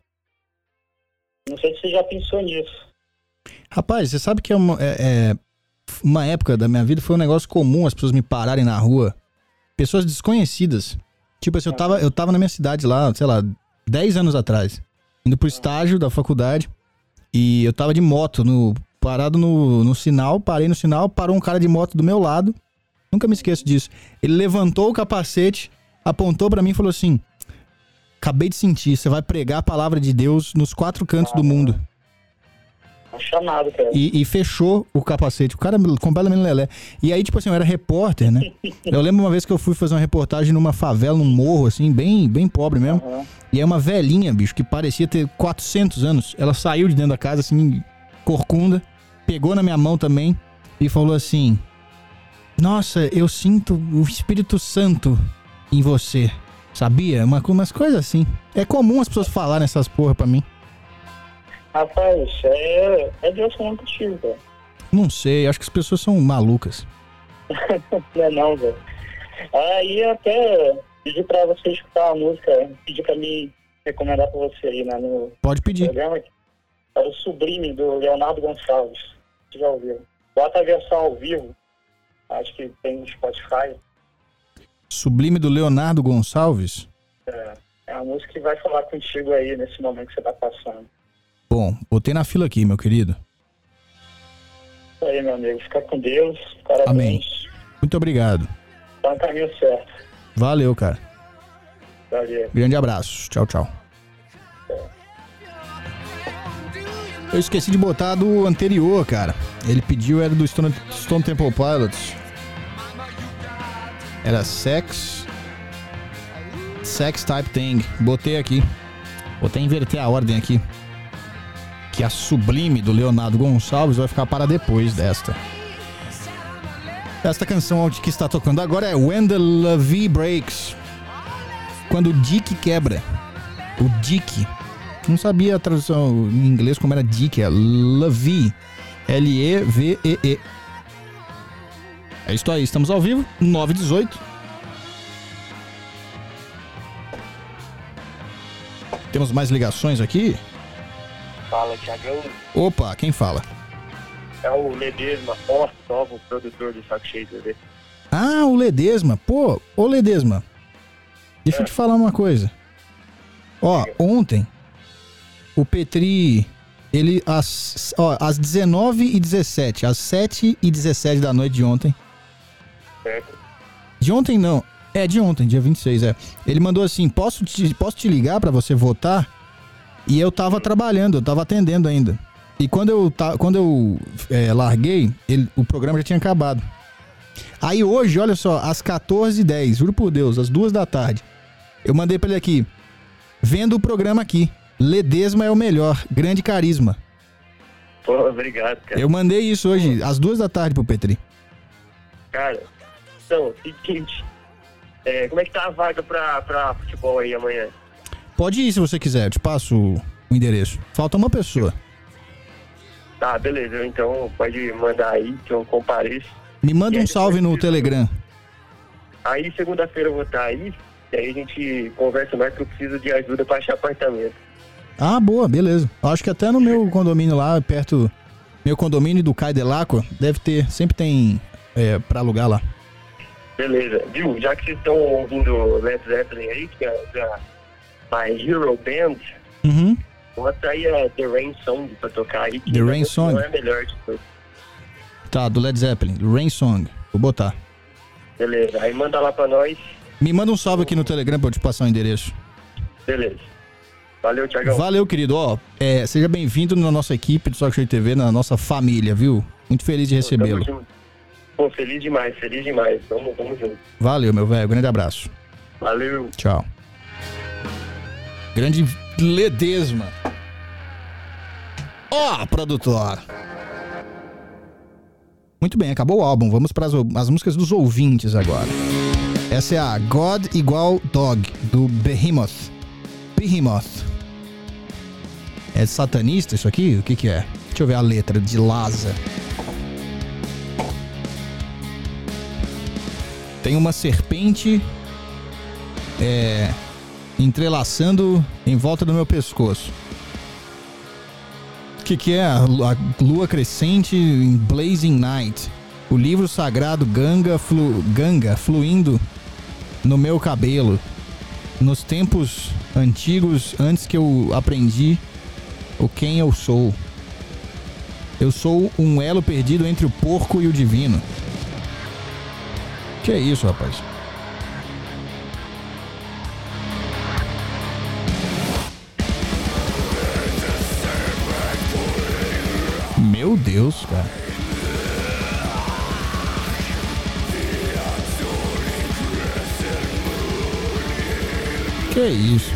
Não sei se você já pensou nisso. Rapaz, você sabe que é uma, é, é uma época da minha vida foi um negócio comum as pessoas me pararem na rua. Pessoas desconhecidas. Tipo assim, eu tava, eu tava na minha cidade lá, sei lá, dez anos atrás. Indo pro estágio da faculdade. E eu tava de moto, no, parado no, no sinal, parei no sinal, parou um cara de moto do meu lado. Nunca me esqueço disso. Ele levantou o capacete, apontou pra mim e falou assim: acabei de sentir, você vai pregar a palavra de Deus nos quatro cantos do mundo. Um chamado, cara. E, e fechou o capacete. O cara completamente lelé. E aí, tipo assim, eu era repórter, né? Eu lembro uma vez que eu fui fazer uma reportagem numa favela, num morro, assim, bem, bem pobre mesmo. Uhum. E aí uma velhinha, bicho, que parecia ter quatrocentos anos. Ela saiu de dentro da casa, assim, corcunda. Pegou na minha mão também e falou assim: nossa, eu sinto o Espírito Santo em você. Sabia? Uma, umas coisas assim. É comum as pessoas falarem essas porra pra mim. Rapaz, é, é Deus falando contigo, cara. Não sei, acho que as pessoas são malucas. Não é não, velho. Aí eu até pedi pra você escutar a música, pedi pra mim recomendar pra você aí, né, no Pode pedir. programa. É o Sublime, do Leonardo Gonçalves. Você já ouviu? Bota a versão ao vivo. Acho que tem no Spotify. Sublime do Leonardo Gonçalves? É, é a música que vai falar contigo aí nesse momento que você tá passando. Bom, botei na fila aqui, meu querido. Isso aí, meu amigo. Fica com Deus. Parabéns. Amém. Muito obrigado. Tá no caminho certo. Valeu, cara. Valeu. Grande abraço. Tchau, tchau. Eu esqueci de botar do anterior, cara. Ele pediu, era do Stone, Stone Temple Pilots. Era Sex. Sex Type Thing. Botei aqui. Vou até inverter a ordem aqui. Que a Sublime do Leonardo Gonçalves vai ficar para depois desta. Esta canção que está tocando agora é When the Levee Breaks. Quando o Dick quebra. O Dick. Não sabia a tradução em inglês como era Dick. É Levee. L E V E E. É isso aí. Estamos ao vivo. nove e dezoito. Temos mais ligações aqui. Fala, Thiagão. Opa, quem fala? É o Ledesma, ó, novo produtor do Saco Cheio T V. Ah, o Ledesma. Pô, ô Ledesma. Deixa É. eu te falar uma coisa. Ó, ontem o Petri, ele às, ó, às dezenove e dezessete, às sete e dezessete da noite de ontem. Certo? De ontem não. É, de ontem, dia vinte e seis, é. Ele mandou assim: "Posso te, posso te ligar pra você votar?" E eu tava trabalhando, eu tava atendendo ainda. E quando eu, ta, quando eu é, larguei, ele, o programa já tinha acabado. Aí hoje, olha só, às quatorze e dez, juro por Deus, às duas da tarde, eu mandei pra ele aqui: "Vendo o programa aqui. Ledesma é o melhor. Grande carisma." Pô, obrigado, cara. Eu mandei isso hoje, às duas da tarde pro Petri. Cara, então, seguinte. É, como é que tá a vaga pra, pra futebol aí amanhã? Pode ir se você quiser, eu te passo o endereço. Falta uma pessoa. Tá, beleza. Então pode mandar aí que eu compareço. Me manda E um aí, salve no depois- Telegram. Aí segunda-feira eu vou estar aí. E aí a gente conversa mais que eu preciso de ajuda pra achar apartamento. Ah, boa, beleza. Acho que até no meu condomínio lá, perto... Meu condomínio do Cai Delacqua, deve ter, sempre tem é, pra alugar lá. Beleza. Viu? Já que vocês estão ouvindo Led Zeppelin aí, que é da My Hero Band, Uhum. bota aí a The Rain Song pra tocar aí. que The Rain não Song? é a melhor de todos. Tá, do Led Zeppelin, Rain Song. Vou botar. Beleza. Aí manda lá pra nós. Me manda um salve aqui no Telegram pra eu te passar o endereço. Beleza. Valeu, Thiagão. Valeu, querido. Ó, é, seja bem-vindo na nossa equipe do Saco Cheio T V, na nossa família, viu? Muito feliz de recebê-lo. Tamo junto. Pô, feliz demais, feliz demais. Vamos, vamos junto. Valeu, meu velho. Grande abraço. Valeu. Tchau. Grande Ledesma. Ó, produtor. Muito bem, acabou o álbum. Vamos para as, as músicas dos ouvintes agora. Essa é a God Igual Dog, do Behemoth. Behemoth. É satanista isso aqui? O que que é? Deixa eu ver a letra de Laza. Tem uma serpente é, entrelaçando em volta do meu pescoço. O que que é? A, a lua crescente em Blazing Night. O livro sagrado Ganga, flu, Ganga fluindo no meu cabelo. Nos tempos antigos, antes que eu aprendi o quem eu sou. Eu sou um elo perdido entre o porco e o divino. Que é isso, rapaz? Meu Deus, cara. Que é isso?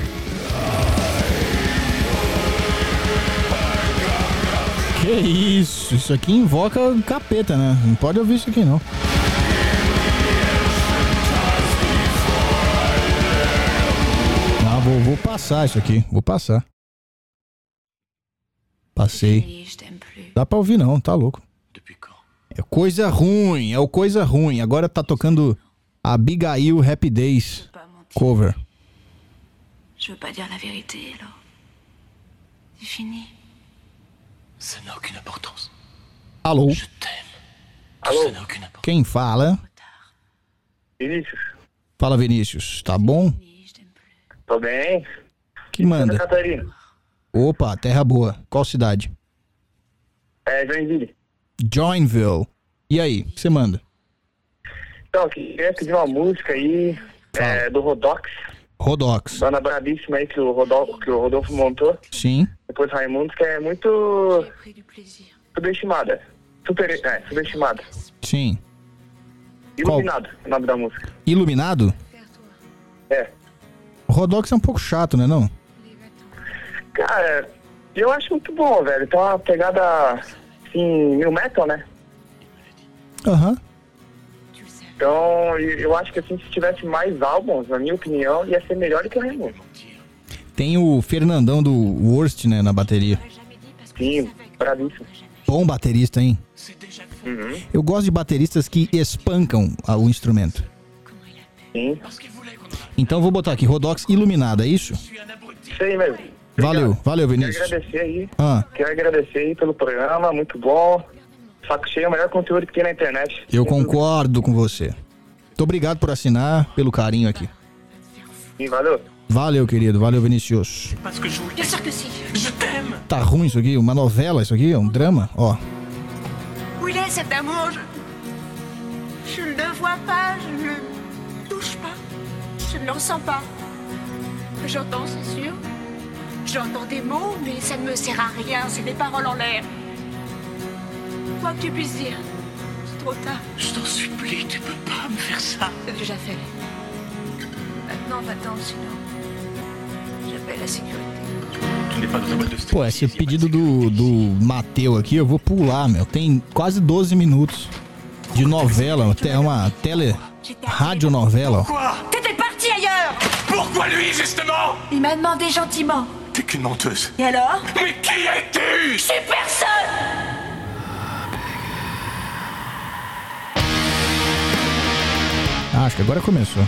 Que isso? Isso aqui invoca o capeta, né? Não pode ouvir isso aqui, não. Não, vou, vou passar isso aqui. Vou passar. Passei. Dá pra ouvir não, tá louco. É coisa ruim, é o coisa ruim. Agora tá tocando Abigail Happy Days cover. Je veux pas dire la vérité, alors. C'est fini. Ça n'a aucune importance. Alô? Je t'aime. Alô? Ça n'a aucune importance. Quem fala? Vinícius, Fala, Vinícius. Tá bom? Je t'aime plus. tô bem? Que Santa manda? Catarina. Opa, terra boa. Qual cidade? É, Joinville. Joinville. E aí, o que você manda? Então, queria pedir uma música aí, é, do Rodox, Rodox. banda brabíssima aí que o, Rodolfo, que o Rodolfo montou, Sim. depois Raimundos, que é muito J'ai pris du plaisir. subestimada. Super, é, subestimada. Sim. Iluminado, o nome da música. Iluminado? É. Rodox é um pouco chato, né não? Cara, eu acho muito bom, velho. Tem uma pegada, assim, new metal, né? Aham. Tu le sais. Então, eu eu acho que assim, se tivesse mais álbuns, na minha opinião, ia ser melhor do que o Raimundo. Tem o Fernandão do Worst, né, na bateria. J'aurais jamais dit parce que Sim, je savais que brabíssimo. Bom baterista, hein? Uhum. Eu gosto de bateristas que espancam ah, o instrumento. comment il a pu. Sim, Então eu vou botar aqui, Rodox Iluminado, é isso? isso aí mesmo. Valeu, Obrigado. valeu, Quero Vinícius. agradecer aí. Ah, Quero agradecer aí pelo programa, muito bom. Saco cheio é o melhor conteúdo que tem na internet. eu concordo com você. Muito obrigado por assinar, pelo carinho aqui. Sim, valeu. Valeu, querido, valeu, Vinícius. Parce que je voulais. Bien sûr que si. Je t'aime. Tá ruim isso aqui? Uma novela isso aqui? É um drama? Ó. Où il est cet amour? Je, je ne le vois pas, je ne le touche pas, je ne le ressens pas. J'entends, c'est sûr. J'entends des mots, mais ça ne me sert à rien, c'est des paroles en l'air. Quoi que tu puisses dire, c'est trop tard, Je t'en supplie, tu peux pas me faire ça. c'est déjà fait. Maintenant, va-t'en, sinon j'appelle la sécurité. Tu n'es pas dans ta boîte de steak. Pô, esse pedido do, do Mateu aqui eu vou pular, meu. Tem quase doze minutos de novela, até uma tele radionovela. ó. Quoi? T'étais parti ailleurs. Pourquoi lui, justement? Il m'a demandé gentiment. T'es qu'une menteuse. Et alors? Mais qui es-tu? Je suis personne. Ah, acho que agora começou.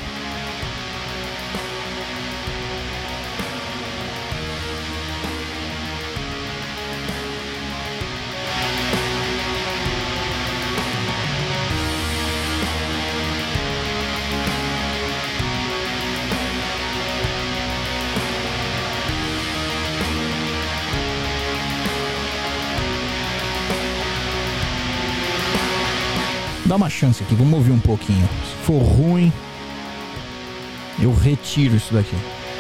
Dá uma chance aqui, vamos ouvir um pouquinho. Se for ruim, eu retiro isso daqui.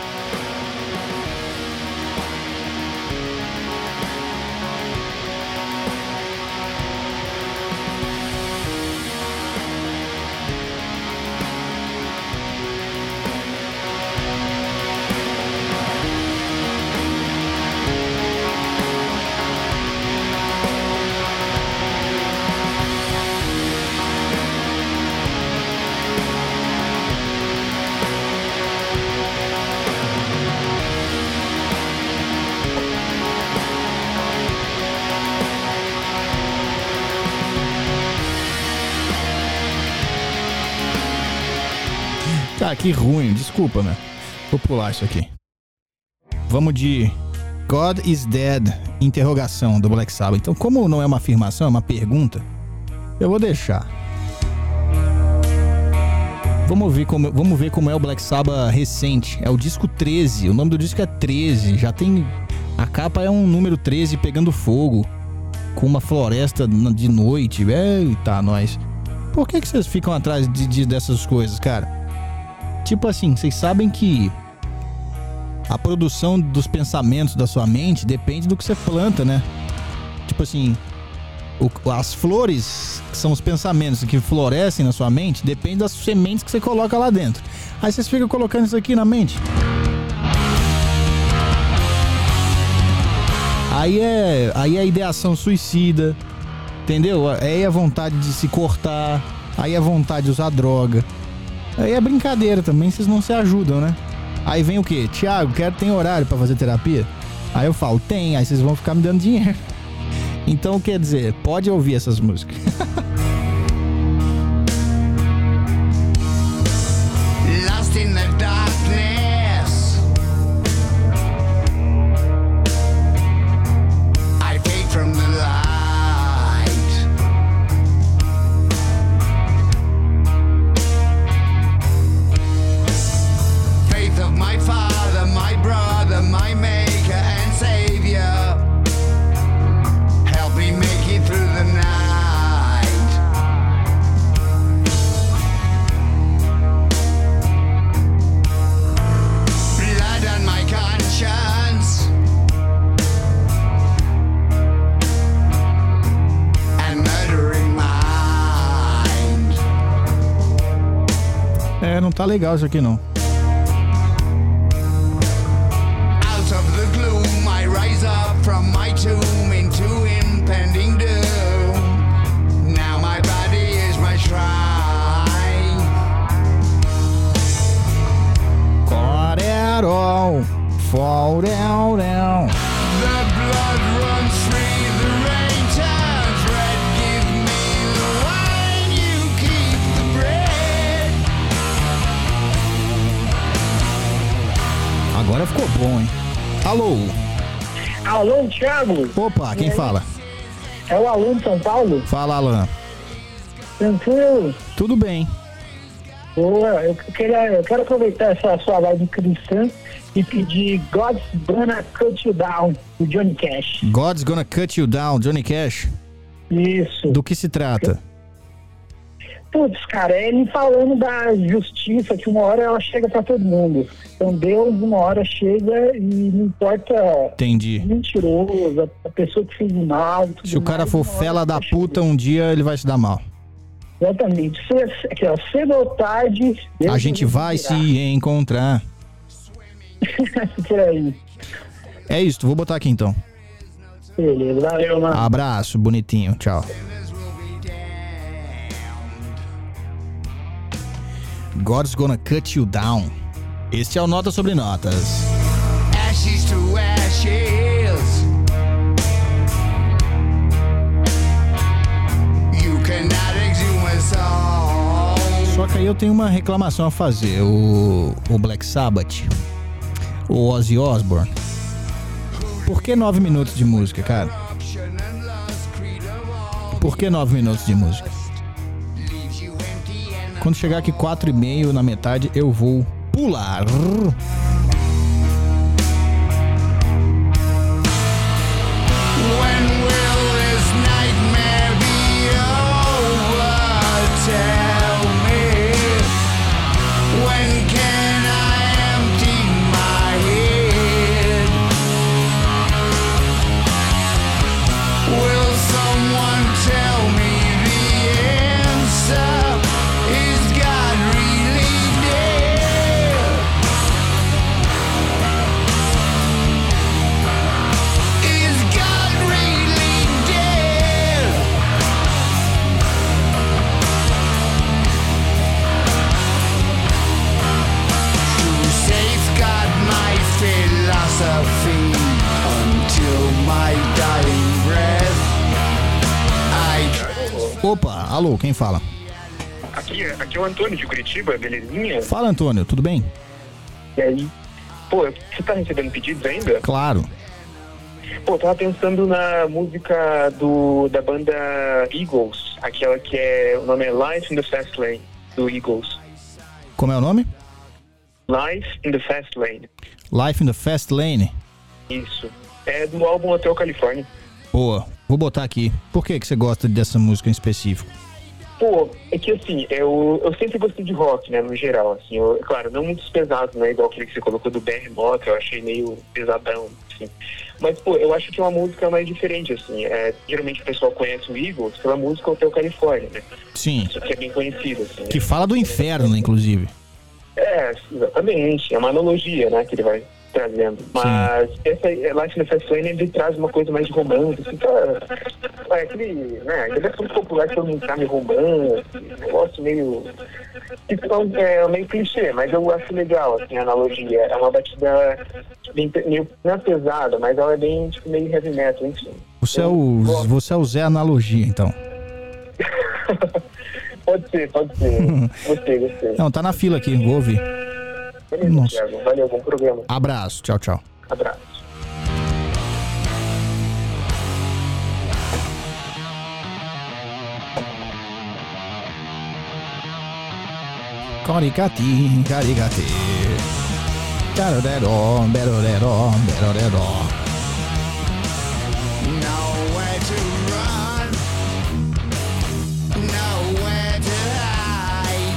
Cara, que ruim, desculpa, né? Vou pular isso aqui. Vamos de God is Dead, interrogação do Black Sabbath. Então, como não é uma afirmação, é uma pergunta, eu vou deixar. Vamos ver como, vamos ver como é o Black Sabbath recente. É o disco treze, o nome do disco é treze. Já tem... A capa é um número treze pegando fogo, com uma floresta de noite. Eita, nós. Por que que vocês ficam atrás de, de, dessas coisas, cara? Tipo assim, vocês sabem que a produção dos pensamentos da sua mente depende do que você planta, né? Tipo assim, o, as flores, que são os pensamentos que florescem na sua mente, depende das sementes que você coloca lá dentro. Aí vocês ficam colocando isso aqui na mente. Aí é, aí é a ideação suicida, entendeu? Aí é a vontade de se cortar, aí é a vontade de usar droga. Aí é brincadeira também, vocês não se ajudam, né? Aí vem o quê? Thiago, quero, tem horário pra fazer terapia? Aí eu falo, tem, aí vocês vão ficar me dando dinheiro. Então, quer dizer, pode ouvir essas músicas. Lost in the darkness, não tá legal isso aqui não. Out of the gloom, I rise up from my tomb into impending doom. Now my body is my shrine. Got it all, fall down, down. The blood runs free, the rain turns red. Give me the wine, you keep the bread. Agora ficou bom, hein? Alô? Alô, Thiago? Opa, quem fala? É o Alan de São Paulo? Fala, Alan. Tranquilo? Tudo bem. Boa, eu, queria, eu quero aproveitar essa sua live cristã e pedir God's Gonna Cut You Down, do Johnny Cash. God's Gonna Cut You Down, Johnny Cash. Isso. Do que se trata? Putz, cara, é ele falando da justiça, que uma hora ela chega pra todo mundo. Então Deus, uma hora chega e não importa Entendi. mentiroso, a- a pessoa que fez mal. tudo Se o cara mais, for uma hora fela da ela chega. puta, um dia ele vai se dar mal. Exatamente. Cedo, aqui, ó, cedo ou tarde... Deus A gente vai virar. se encontrar. Por aí. É isso, vou botar aqui então. Beleza, valeu, mano. Abraço, bonitinho, tchau. God's Gonna Cut You Down. Este é o Nota Sobre Notas. Ashes to ashes. You cannot exhume us all. Só que aí eu tenho uma reclamação a fazer. O, o Black Sabbath, o Ozzy Osbourne. Por que nove minutos de música, cara? Por que nove minutos de música? Quando chegar aqui quatro e meio na metade, eu vou pular. When will this nightmare be over? Tell me. When can I empty my head? Will someone tell me the answer? Is God really dead? Is God really dead? To safeguard my philosophy until my dying breath, I Opa, alô, quem fala? Aqui, aqui é o Antônio de Curitiba, belezinha? Fala, Antônio, tudo bem? E aí? Pô, você tá recebendo pedidos ainda? Claro. Pô, eu tava pensando na música do, da banda Eagles, aquela que é, o nome é Life in the Fast Lane, do Eagles. Como é o nome? Life in the Fast Lane, Life in the Fast Lane. isso. É do álbum Hotel California. Boa, vou botar aqui. Por que que você gosta dessa música em específico? Pô, é que assim, eu, eu sempre gostei de rock, né, no geral, assim, eu, claro, não muitos pesados, né, igual aquele que você colocou do Behemoth, eu achei meio pesadão, assim, mas, pô, eu acho que é uma música mais diferente, assim, é, geralmente o pessoal conhece o Eagles pela música Hotel California, né, Sim. isso que é bem conhecido, assim, Que né? fala do inferno, inclusive. É, exatamente, é uma analogia, né, que ele vai trazendo, mas essa Life in the Fast Lane, ele traz uma coisa mais de romance, assim, tá, é aquele, né, ele é muito popular que todo mundo tá meio romance, um negócio meio, tipo, é meio clichê, mas eu acho legal, assim, a analogia, é uma batida bem, meio, não é pesada, mas ela é bem, tipo, meio heavy metal, enfim. Você é Eu o, gosto. você é o Zé Analogia, então. Pode ser, pode ser, gostei, gostei. Não, tá na fila aqui, vou ouvir. Beleza, Nossa. Thiago, valeu, bom programa, Abraço, tchau, tchau. abraço. Caricati, caricati. Caroreró, beroreró, beroreró. nowhere to run, nowhere to hide.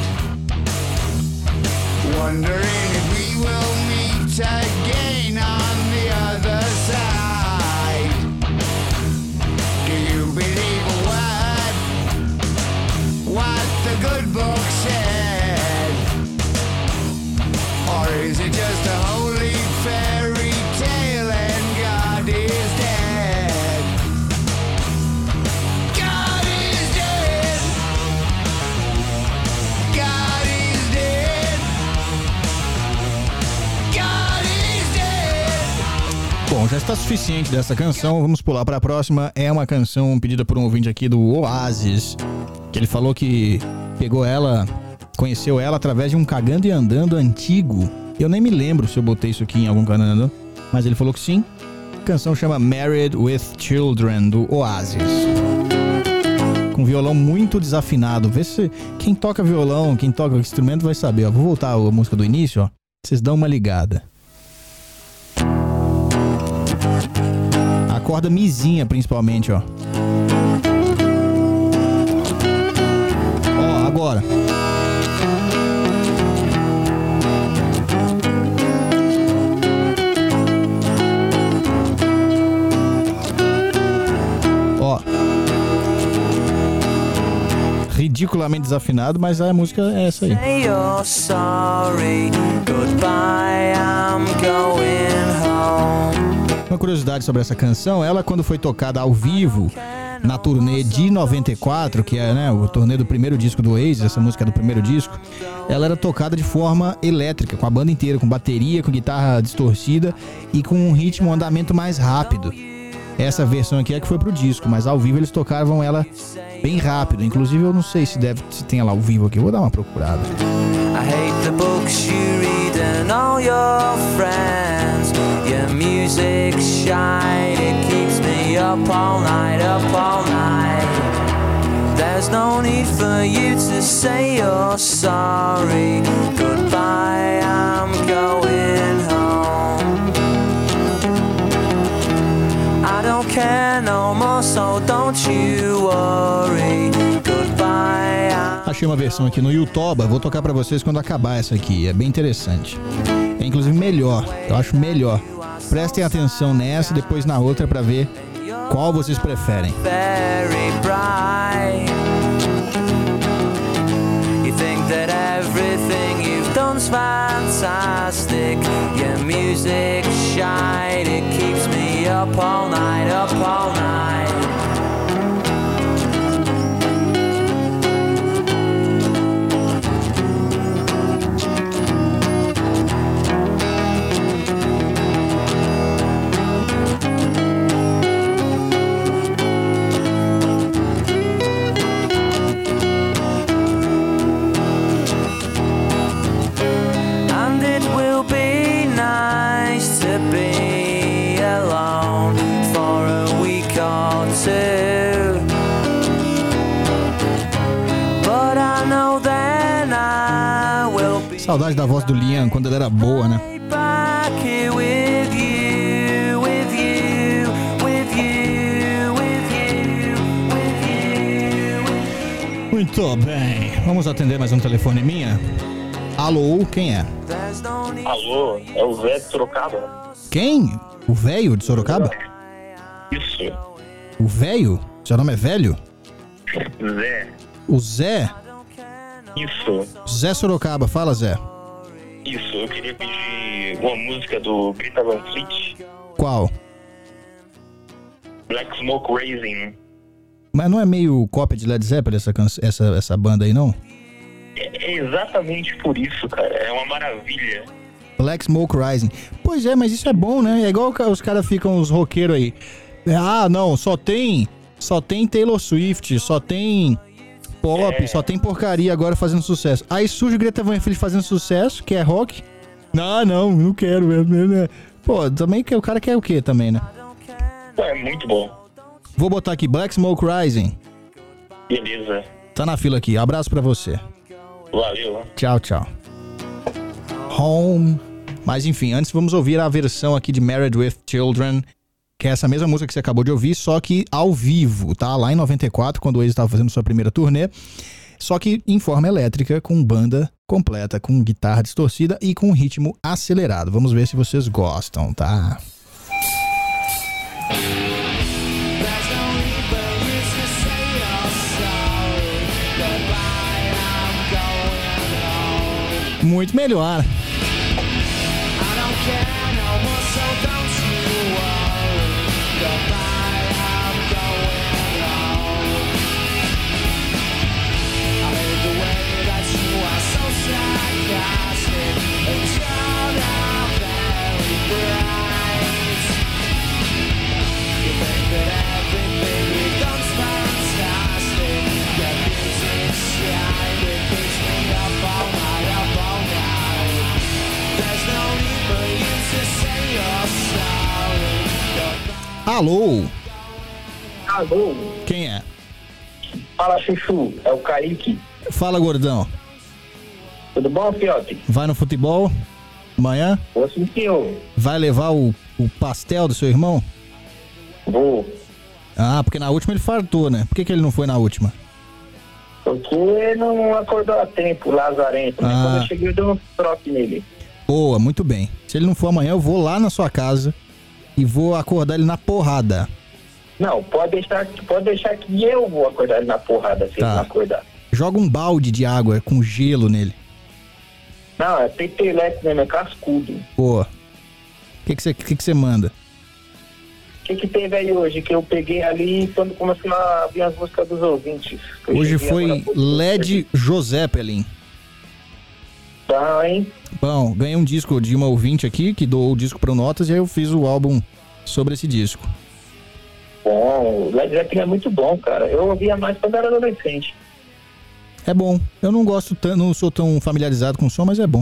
Wondering if we will meet again on the other side. Do you believe a word? What the good book said? tá suficiente dessa canção, vamos pular pra próxima. É uma canção pedida por um ouvinte aqui do Oasis, que ele falou que pegou ela, conheceu ela através de um Cagando e Andando antigo. Eu nem me lembro se eu botei isso aqui em algum Cagando e Andando, mas ele falou que sim. A canção chama Married with Children, do Oasis. Com violão muito desafinado. Vê se quem toca violão, quem toca instrumento vai saber, ó. Vou voltar a música do início, ó. Vocês dão uma ligada. A corda mizinha, principalmente, ó. Ó, agora. Ó. Ridiculamente desafinado, mas a música é essa aí. Say you're sorry, goodbye, I'm going home. Uma curiosidade sobre essa canção, ela quando foi tocada ao vivo na turnê de noventa e quatro, que é, né, o turnê do primeiro disco do Oasis, essa música é do primeiro disco, ela era tocada de forma elétrica, com a banda inteira, com bateria, com guitarra distorcida e com um ritmo, um andamento mais rápido. Essa versão aqui é que foi pro disco, mas ao vivo eles tocavam ela bem rápido. Inclusive eu não sei se deve se tem ela ao vivo aqui, eu vou dar uma procurada. I hate the books you read and all your friends. Your music shine, it keeps me up all night, up all night. There's no need for you to say you're sorry. Goodbye, I'm going home. I don't care no more, so don't you worry. Goodbye. I'm... Achei uma versão aqui no YouTube, vou tocar pra vocês quando acabar essa aqui, é bem interessante. É inclusive melhor, eu acho melhor. Prestem atenção nessa e depois na outra pra ver qual vocês preferem. Very bright. You think that everything you've done's fantastic. Your music shine, it keeps me up all night, up all night. Saudade da voz do Liam quando ela era boa, né? Muito bem, vamos atender mais um telefone minha. Alô, quem é? Alô, é o Zé de Sorocaba? Quem? O velho de Sorocaba? Isso. O velho? Seu nome é velho? Zé. O Zé? Isso. Zé Sorocaba, fala Zé. Isso, eu queria pedir uma música do Greta Van Fleet. Qual? Black Smoke Rising. Mas não é meio cópia de Led Zeppelin essa, essa, essa banda aí, não? É, é exatamente por isso, cara. É uma maravilha. Black Smoke Rising. Pois é, mas isso é bom, né? É igual os caras ficam, os roqueiros aí. Ah, não, só tem... Só tem Taylor Swift, só tem... Pop, é. Só tem porcaria agora fazendo sucesso. Aí surge o Greta Van Fleet fazendo sucesso, que é rock. Não, não, não quero. Pô, também que o cara quer o quê também, né? É muito bom. Vou botar aqui Black Smoke Rising. Beleza. Tá na fila aqui. Abraço pra você. Valeu. Tchau, tchau. Home. Mas enfim, antes vamos ouvir a versão aqui de Married with Children, que é essa mesma música que você acabou de ouvir, só que ao vivo, tá? Lá em noventa e quatro, quando o Oasis estava fazendo sua primeira turnê, só que em forma elétrica, com banda completa, com guitarra distorcida e com ritmo acelerado. Vamos ver se vocês gostam, tá? Muito melhor. Alô? Alô? Quem é? Fala, Chuchu. É o Kaique. Fala, gordão. Tudo bom, fiote? Vai no futebol amanhã? Vou sim, senhor. Vai levar o, o pastel do seu irmão? Vou. Ah, porque na última ele fartou, né? Por que, que ele não foi na última? Porque não acordou a tempo, lazarento. Mas Ah. quando eu cheguei, eu dei um troque nele. Boa, muito bem. Se ele não for amanhã, eu vou lá na sua casa e vou acordar ele na porrada. Não, pode deixar, pode deixar que eu vou acordar ele na porrada, se Tá. ele não acordar. Joga um balde de água com gelo nele. Não, é peteleco mesmo, é cascudo. Boa. O que que você que que você manda? O que que teve aí hoje? Que eu peguei ali quando começou a vir as músicas dos ouvintes. Eu Hoje cheguei agora foi há pouco. Led Zeppelin. Tá, hein? Bom, ganhei um disco de uma ouvinte aqui que doou o disco pro Notas e aí eu fiz o álbum sobre esse disco. Bom, o Led Zeppelin é muito bom, cara. Eu ouvia mais quando era adolescente. É bom. Eu não gosto tanto, não sou tão familiarizado com o som, mas é bom.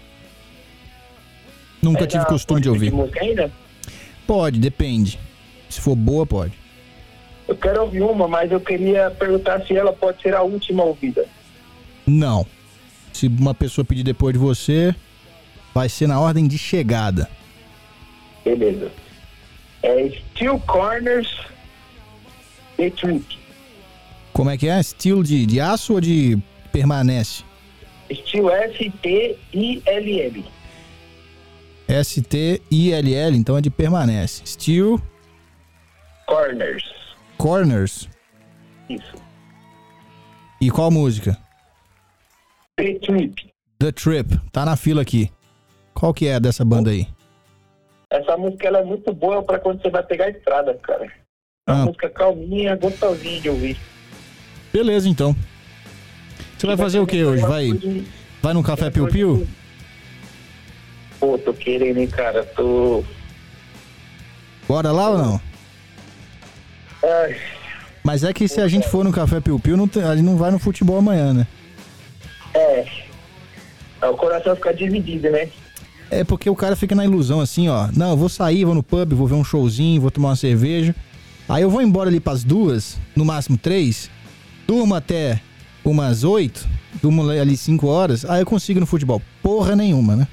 Nunca É tive da costume de música ouvir. música ainda? Pode, depende. Se for boa, pode. Eu quero ouvir uma, mas eu queria perguntar se ela pode ser a última ouvida. Não. Se uma pessoa pedir depois de você, vai ser na ordem de chegada. Beleza. É Steel Corners The Trip. Como é que é? Estilo de, de aço ou de permanece? Steel S T I L L. S T I L L, então é de permanece. Steel Corners. Corners. Isso. E qual música? The Trip. The Trip. Tá na fila aqui. Qual que é dessa banda aí? Essa música ela é muito boa pra quando você vai pegar a estrada, cara. É uma Ah. música calminha, gostosinha de ouvir. Beleza, então. Você vai fazer o que hoje? Vai, vai num café piu-piu? Pô, tô querendo, hein, cara. Tô... Bora lá ou não? Ai, Mas é que se a gente for no café piu-piu, não tem- a gente não vai no futebol amanhã, né? é... O coração fica dividido, né? É porque o cara fica na ilusão assim, ó. Não, eu vou sair, vou no pub, vou ver um showzinho, vou tomar uma cerveja. Aí eu vou embora ali pras duas, no máximo três. Durmo até umas oito, durmo ali cinco horas. Aí eu consigo ir no futebol. Porra nenhuma, né?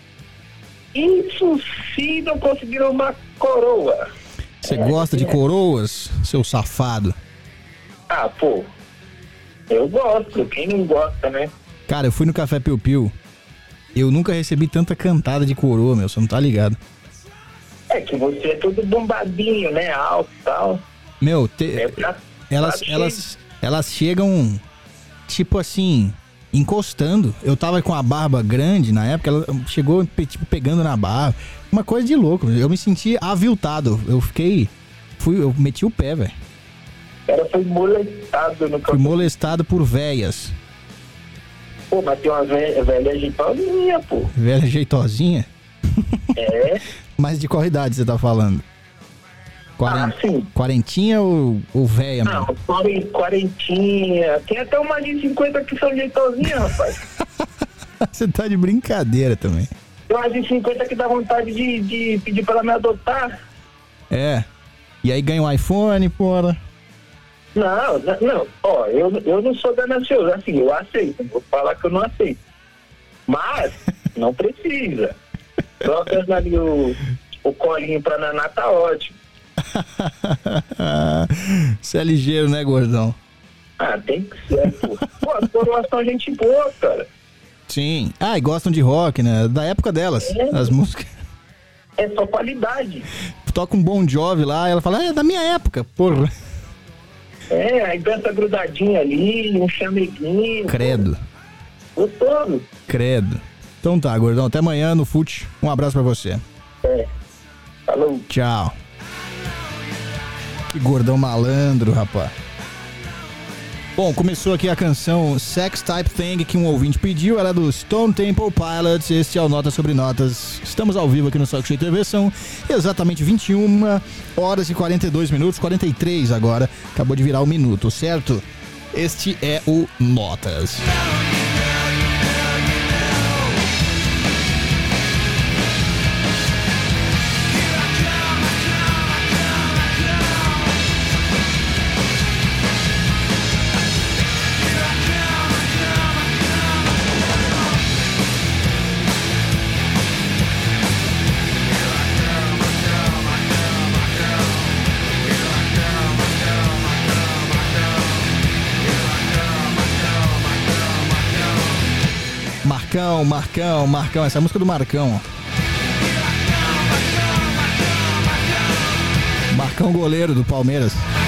Isso se não conseguiram uma coroa. Você gosta de coroas, seu safado? Ah, pô. Eu gosto. Quem não gosta, né? Cara, eu fui no Café Piu Piu. Eu nunca recebi tanta cantada de coroa, meu. Você não tá ligado. É que você é todo bombadinho, né? Alto e tal. Meu, te- É pra... elas, pra elas, elas chegam, tipo assim, encostando. Eu tava com a barba grande na época, ela chegou, pe- tipo, pegando na barba. Uma coisa de louco. Eu me senti aviltado. Eu fiquei... Fui, eu meti o pé, velho. O cara foi molestado no Fui campo. molestado por véias. Pô, mas tem umas ve- velhas de pauzinha, pô. Velha jeitosinha. É. Mas de qual idade você tá falando? Quaren... Ah, sim. Quarentinha ou, ou véia, mano? Não, quaren- quarentinha. Tem até uma de cinquenta que são jeitosinhas, rapaz. Você tá de brincadeira também. Tem uma de cinquenta que dá vontade de, de pedir pra ela me adotar. É. E aí ganha um iPhone, porra. Não, não, não. Ó, eu, eu não sou ganancioso, assim, eu aceito. Não vou falar que eu não aceito. Mas, não precisa. Troca ali o, o colinho pra Naná, tá ótimo. Você é ligeiro, né, gordão? Ah, tem que ser, pô. Pô, a coroação é gente boa, cara. Sim. Ah, e gostam de rock, né? Da época delas, É. as músicas. É só qualidade. Toca um Bon Jovi lá, e ela fala, é da minha época, porra. É, aí dança grudadinho ali, um chameguinho. Credo, Pô, gostoso. credo. Então tá, gordão, até amanhã no Fute. Um abraço pra você. É. Falou. Tchau. Que gordão malandro, rapaz. Bom, começou aqui a canção Sex Type Thing, que um ouvinte pediu, ela é do Stone Temple Pilots. Este é o Notas sobre Notas. Estamos ao vivo aqui no Saco Cheio T V, são exatamente vinte e uma horas e quarenta e dois minutos, quarenta e três agora, acabou de virar um minuto, certo? Este é o Notas. Marcão, Marcão, Marcão. Essa é a música do Marcão, ó. Marcão, goleiro do Palmeiras.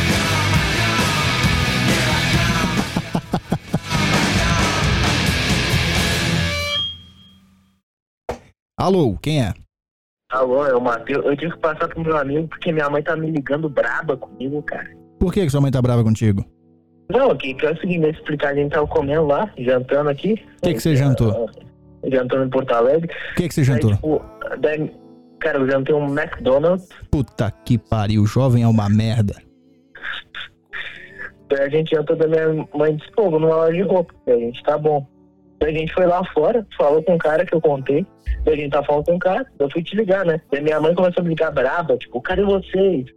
Alô, quem é? Alô, é o Matheus. Eu tive que passar pro meu amigo porque minha mãe tá me ligando braba comigo, cara. Por que, que sua mãe tá brava contigo? Não, que, que é o seguinte, nesse explicar, a gente tava comendo lá, jantando aqui. O que, que você jantou? Jantando em Porto Alegre. O que, que você jantou? Daí, tipo, daí, cara, eu jantei um McDonald's. Puta que pariu, o jovem é uma merda. Daí a gente jantou da minha mãe disse, pô, numa loja de roupa. Daí a gente, tá bom. Daí a gente foi lá fora, falou com o cara que eu contei. Daí a gente tá falando com o cara, eu fui te ligar, né? Daí minha mãe começou a me ligar brava, tipo, cadê vocês?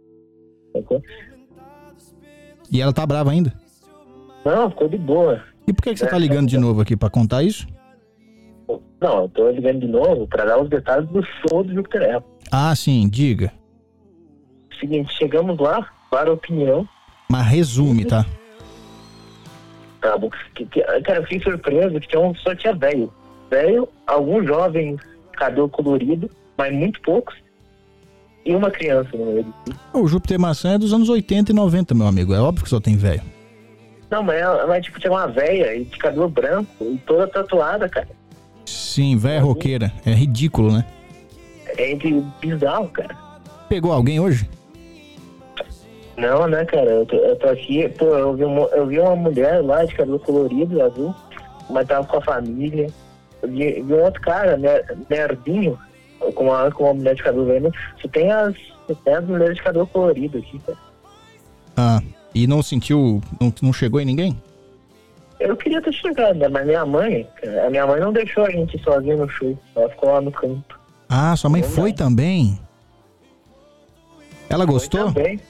E ela tá brava ainda? Não, ficou de boa. E por que, que você tá ligando de novo aqui, pra contar isso? Não, eu tô ligando de novo pra dar os detalhes do show do Júpiter Apple. Ah, sim, diga. Seguinte, chegamos lá, para a opinião. Mas resume, tá? Tá bom. Que, que, cara, eu fiquei surpreso que tinha um, só tinha velho. Velho, alguns jovens, cabelo colorido, mas muito poucos. E uma criança no meio. O Júpiter Maçã é dos anos oitenta e noventa, meu amigo. É óbvio que só tem velho. Não, mas, mas tipo, tinha uma velha e de cabelo branco e toda tatuada, cara. Sim, velha roqueira. É ridículo, né? É entre bizarro, cara. Pegou alguém hoje? Não, né, cara? Eu tô, eu tô aqui, pô, eu vi, uma, eu vi uma mulher lá de cabelo colorido, azul, mas tava com a família. Eu vi, vi um outro cara, né, nerdinho, com uma, com uma mulher de cabelo vermelho. Só tem as, só tem as mulheres de cabelo colorido aqui, cara. Ah, e não sentiu, não, não chegou em ninguém? Eu queria ter chegado, né? Mas minha mãe, cara, a minha mãe não deixou a gente sozinha no show. Ela ficou lá no campo. Ah, sua mãe foi também? Ela gostou? Foi também.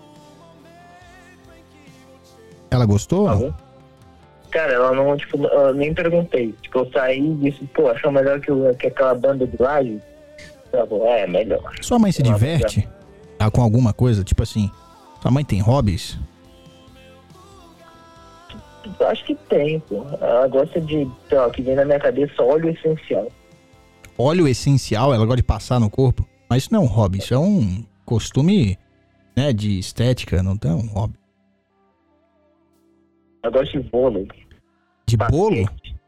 Ela gostou? Tá. Cara, ela não, tipo, eu nem perguntei. Tipo, eu saí e disse, pô, achou melhor que, o, que aquela banda de laje? Ela falou, é, melhor. Sua mãe se diverte ah, com alguma coisa? Tipo assim, sua mãe tem hobbies? Eu acho que tem, pô. Ela gosta de, sei lá, que vem na minha cabeça óleo essencial. Óleo essencial? Ela gosta de passar no corpo? Mas isso não é um hobby, isso é um costume, né, de estética, não é um hobby. Eu gosto de vôlei. De Basquete. bolo?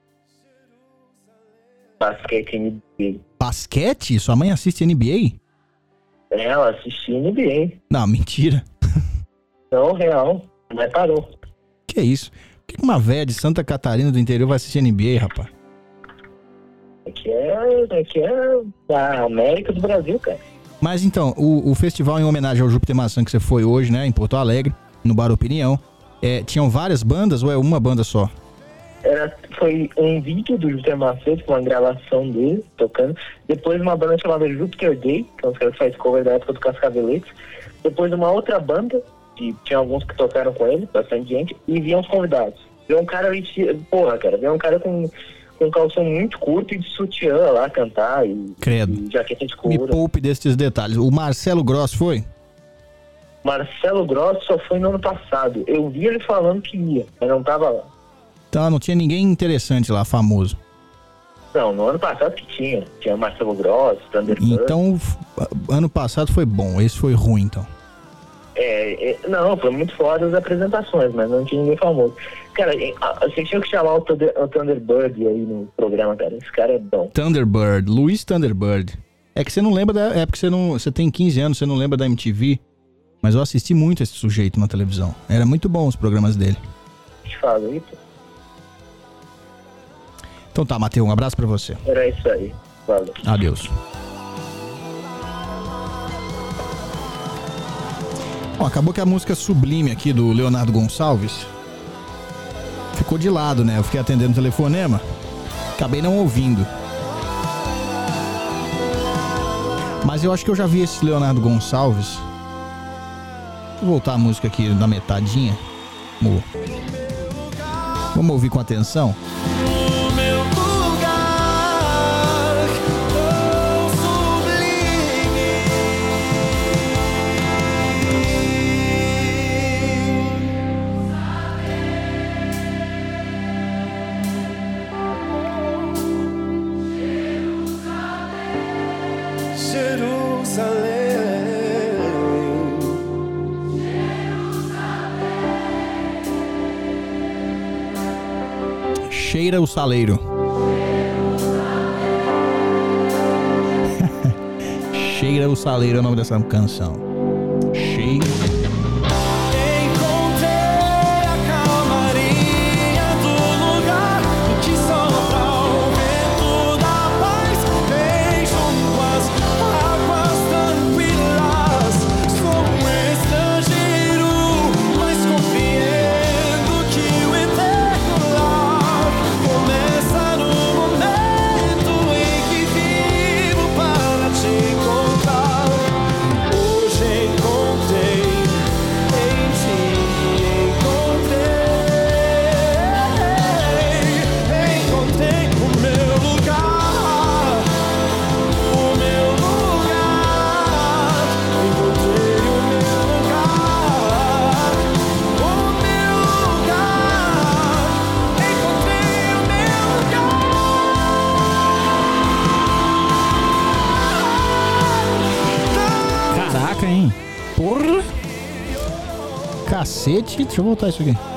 Basquete N B A. Basquete? Sua mãe assiste N B A? Ela assiste N B A? Não, mentira. Não, real. Mas parou. Que isso? Por que uma véia de Santa Catarina do interior vai assistir N B A, rapaz? Aqui é, aqui é a América do Brasil, cara. Mas então, o, o festival em homenagem ao Júpiter Maçã que você foi hoje, né, em Porto Alegre, no Bar Opinião, é, tinham várias bandas ou é uma banda só? Era, foi um vídeo do Júpiter Maçã, com uma gravação dele, tocando. Depois uma banda chamada Júpiter Day, que é um cara que faz cover da época do Cascaveletes. Depois uma outra banda, que tinha alguns que tocaram com ele, bastante gente, e vinham os convidados. Veio um cara vestido, porra, cara, veio um cara com, com um calção muito curto e de sutiã lá cantar, e, Credo. e jaqueta escura. Me poupe destes detalhes. O Marcelo Gross foi? Marcelo Gross só foi no ano passado. Eu vi ele falando que ia, mas não tava lá. Então não tinha ninguém interessante lá, famoso. Não, no ano passado que tinha. Tinha Marcelo Gross, Thunderbird. Então, ano passado foi bom, esse foi ruim, então. É, é, não, foi muito foda as apresentações, mas não tinha ninguém famoso. Cara, vocês tinham que chamar o, Thunder, o Thunderbird aí no programa, cara. Esse cara é bom. Thunderbird, Luiz Thunderbird. É que você não lembra da época, você não, você tem quinze anos, você não lembra da M T V. Mas eu assisti muito esse sujeito na televisão. Era muito bom os programas dele. Te falo, Ito. Então tá, Matheus, um abraço pra você. Era isso aí. Valeu. Adeus. Bom, acabou que a música Sublime aqui do Leonardo Gonçalves ficou de lado, né? Eu fiquei atendendo o telefonema, acabei não ouvindo. Mas eu acho que eu já vi esse Leonardo Gonçalves. Vou voltar a música aqui na metadinha. Vamos, Vamos ouvir com atenção. Cheira o Saleiro. Cheira o Saleiro é o nome dessa canção. Cheira. Cacete, deixa eu voltar isso aqui.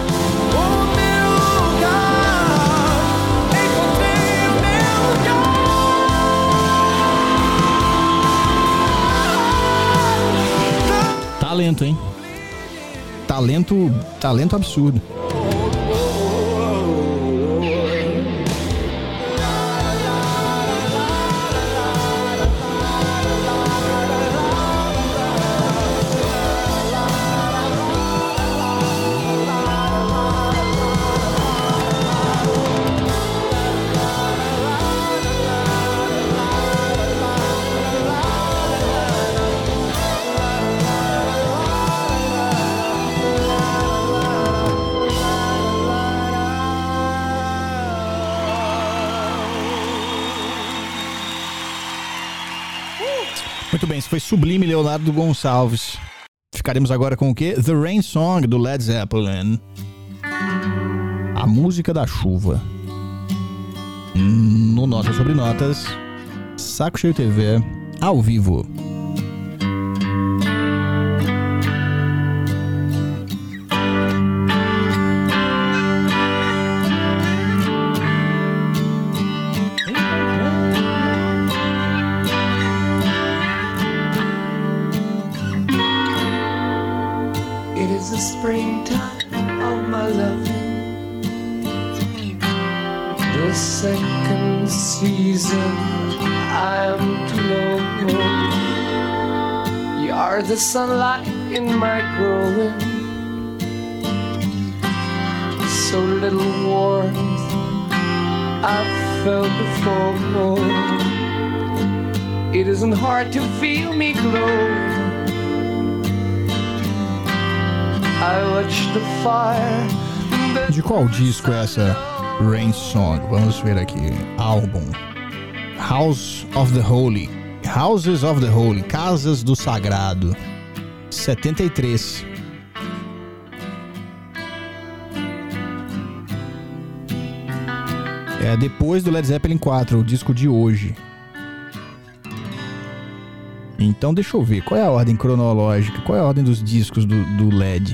Talento, hein? Talento, talento absurdo. Muito bem, isso foi Sublime Leonardo Gonçalves. Ficaremos agora com o quê? The Rain Song, do Led Zeppelin. A música da chuva. No Notas sobre Notas. Saco Cheio T V, ao vivo. Springtime of my love, the second season I am to know. You are the sunlight in my growing, so little warmth I've felt before. It isn't hard to feel me glow. De qual disco é essa Rain Song? Vamos ver aqui. Álbum House of the Holy. Houses of the Holy. Casas do Sagrado. setenta e três. É depois do Led Zeppelin quatro, o disco de hoje. Então deixa eu ver, qual é a ordem cronológica? Qual é a ordem dos discos do, do Led?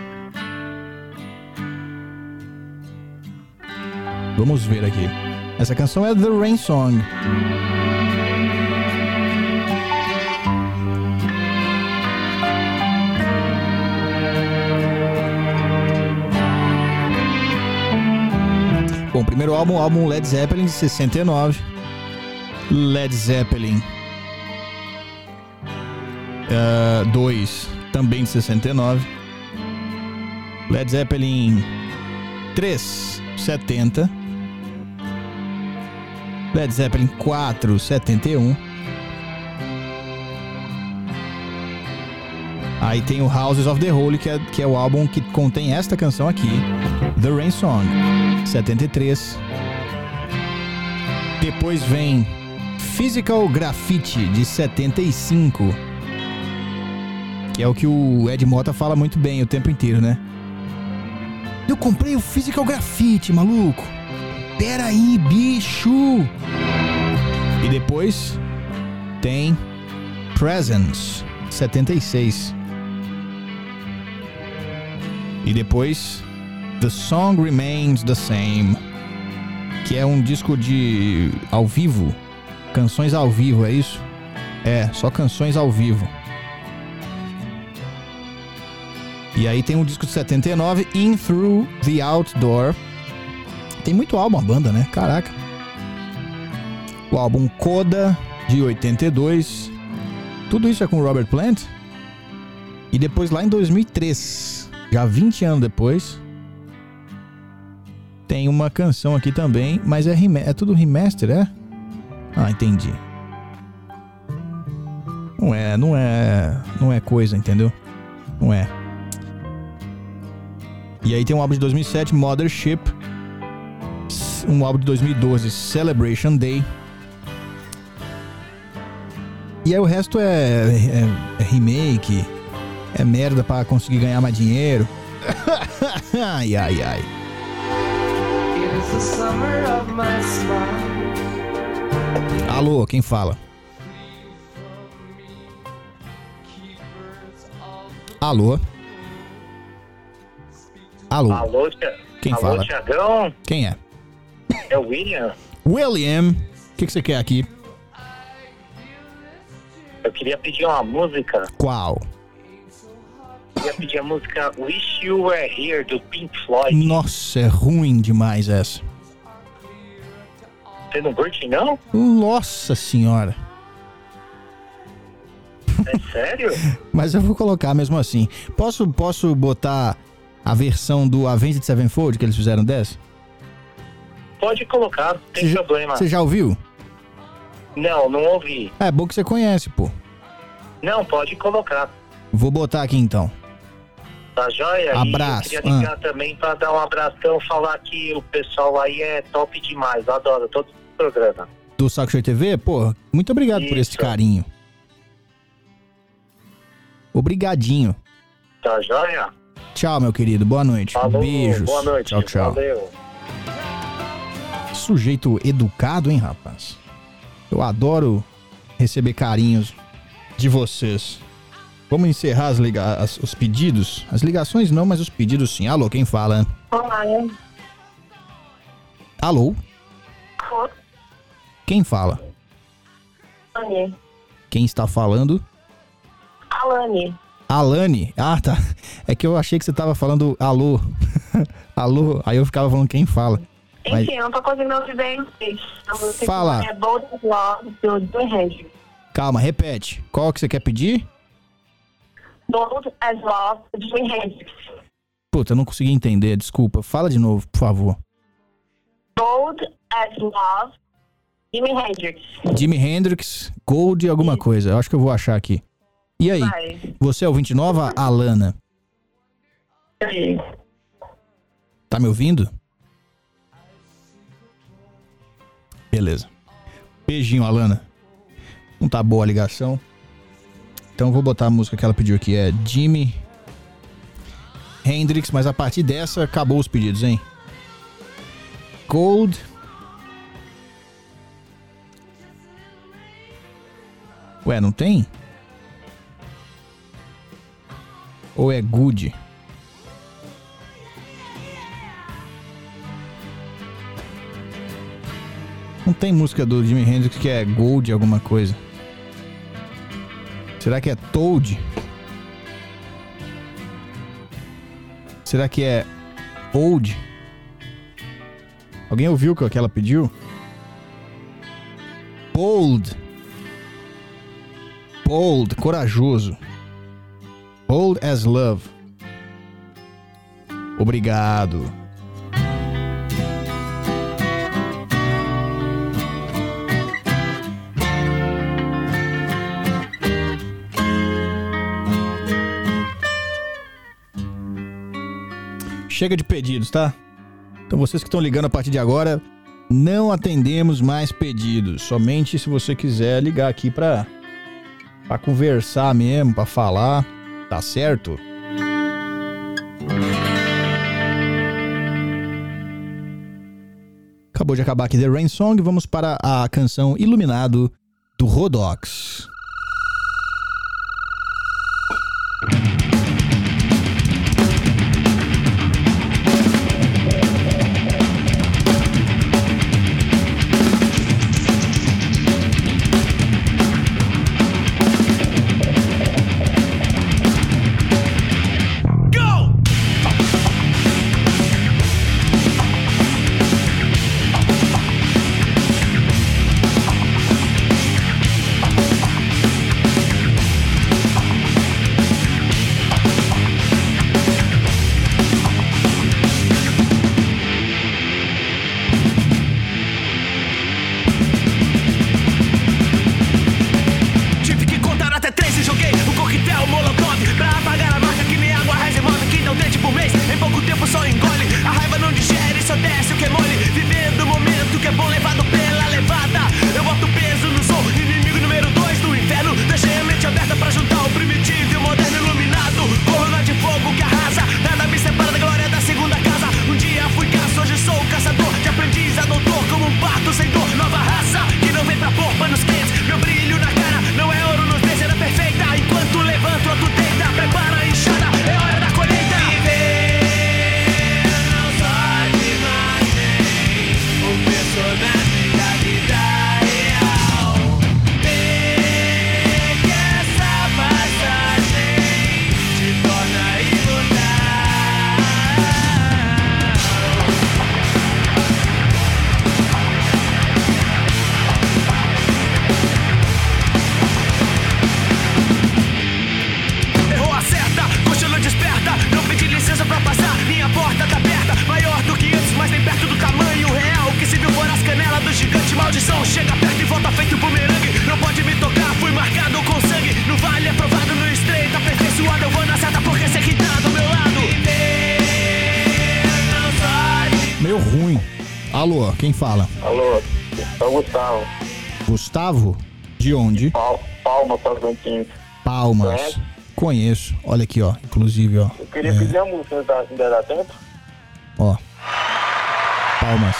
Vamos ver aqui. Essa canção é The Rain Song. Bom, primeiro álbum, álbum Led Zeppelin, sessenta e nove. Led Zeppelin dois, uh, também de sessenta e nove. Led Zeppelin três, setenta. Led Zeppelin quatro, setenta e um. Aí tem o Houses of the Holy, que é, que é o álbum que contém esta canção aqui, The Rain Song, setenta e três. Depois vem Physical Graffiti, de setenta e cinco. Que é o que o Ed Mota fala muito bem o tempo inteiro, né? Eu comprei o Physical Graffiti, maluco. Pera aí, bicho. E depois tem Presence, setenta e seis. E depois The Song Remains the Same, que é um disco de ao vivo, canções ao vivo, é isso? É, só canções ao vivo. E aí tem um disco de setenta e nove, In Through the Outdoor. Tem muito álbum a banda, né? Caraca. O álbum Coda, de oitenta e dois. Tudo isso é com o Robert Plant. E depois lá em dois mil e três, já vinte anos depois, tem uma canção aqui também, mas é, rem- é tudo remaster, é? Ah, entendi. Não é, não é, não é coisa, entendeu? Não é. E aí tem um álbum de dois mil e sete, Mothership. Um álbum de dois mil e doze, Celebration Day. E aí o resto é, é, é remake, é merda pra conseguir ganhar mais dinheiro. Ai, ai, ai. It is the summer of my smile. Alô, quem fala? Alô? Alô? Alô, tia... Quem Alô, fala? Tiagão? Quem é? É o William. William, o que, que você quer aqui? Eu queria pedir uma música. Qual? Eu queria pedir a música Wish You Were Here, do Pink Floyd. Nossa, é ruim demais essa. Você não curte, não? Nossa senhora. É sério? Mas eu vou colocar mesmo assim. Posso, posso botar a versão do Avenged Sevenfold que eles fizeram dessa? Pode colocar, não tem Cê já- problema. Você já ouviu? Não, não ouvi. É bom que você conhece, pô. Não, pode colocar. Vou botar aqui então. Tá joia? Abraço. E eu queria ligar também pra dar um abração, falar que o pessoal aí é top demais. Eu adoro todo o programa. Do Saco Cheio T V? Pô, muito obrigado por esse Isso. carinho. Obrigadinho. Tá joia? Tchau, meu querido. Boa noite. Falou, Beijos. boa noite. Tchau, tchau. Valeu. Sujeito educado, hein, rapaz? Eu adoro receber carinhos de vocês. Vamos encerrar as liga- as- os pedidos? As ligações não, mas os pedidos sim. Alô, quem fala? Olá. Alô? Quem fala? Alane. Quem está falando? Alane. Alane. Ah, tá. É que eu achei que você tava falando alô. Alô. Aí eu ficava falando quem fala. Mas- Enfim, eu não tô conseguindo ouvir bem vocês. A música Fala. que É Bold as Love, do Jimi Hendrix. Calma, repete. Qual que você quer pedir? Bold as Love, do Jimi Hendrix. Puta, eu não consegui entender, desculpa. Fala de novo, por favor. Bold as Love, Jimi Hendrix. Jimi Hendrix, Gold e alguma coisa. Eu acho que eu vou achar aqui. E aí? Vai. Você é ouvinte nova, Alana? Sim. Tá me ouvindo? Beleza. Beijinho, Alana. Não tá boa a ligação. Então eu vou botar a música que ela pediu aqui. É Jimi Hendrix, mas a partir dessa acabou os pedidos, hein? Gold. Ué, não tem? Ou é Good? Não tem música do Jimi Hendrix que é Gold alguma coisa. Será que é Toad? Será que é Old? Alguém ouviu o que ela pediu? Bold. Bold, corajoso. Bold as love. Obrigado. Chega de pedidos, tá? Então vocês que estão ligando a partir de agora, não atendemos mais pedidos. Somente se você quiser ligar aqui pra, pra conversar mesmo, pra falar, tá certo? Acabou de acabar aqui The Rain Song, vamos para a canção Iluminado do Rodox. Alô, quem fala? Alô, é o Gustavo. Gustavo? De onde? Pal, Palma, Tocantins. Palmas. Conhece? Conheço. Olha aqui, ó. Inclusive, ó. Eu queria É, pedir a música, ainda dá, ainda dá tempo? ó. Palmas.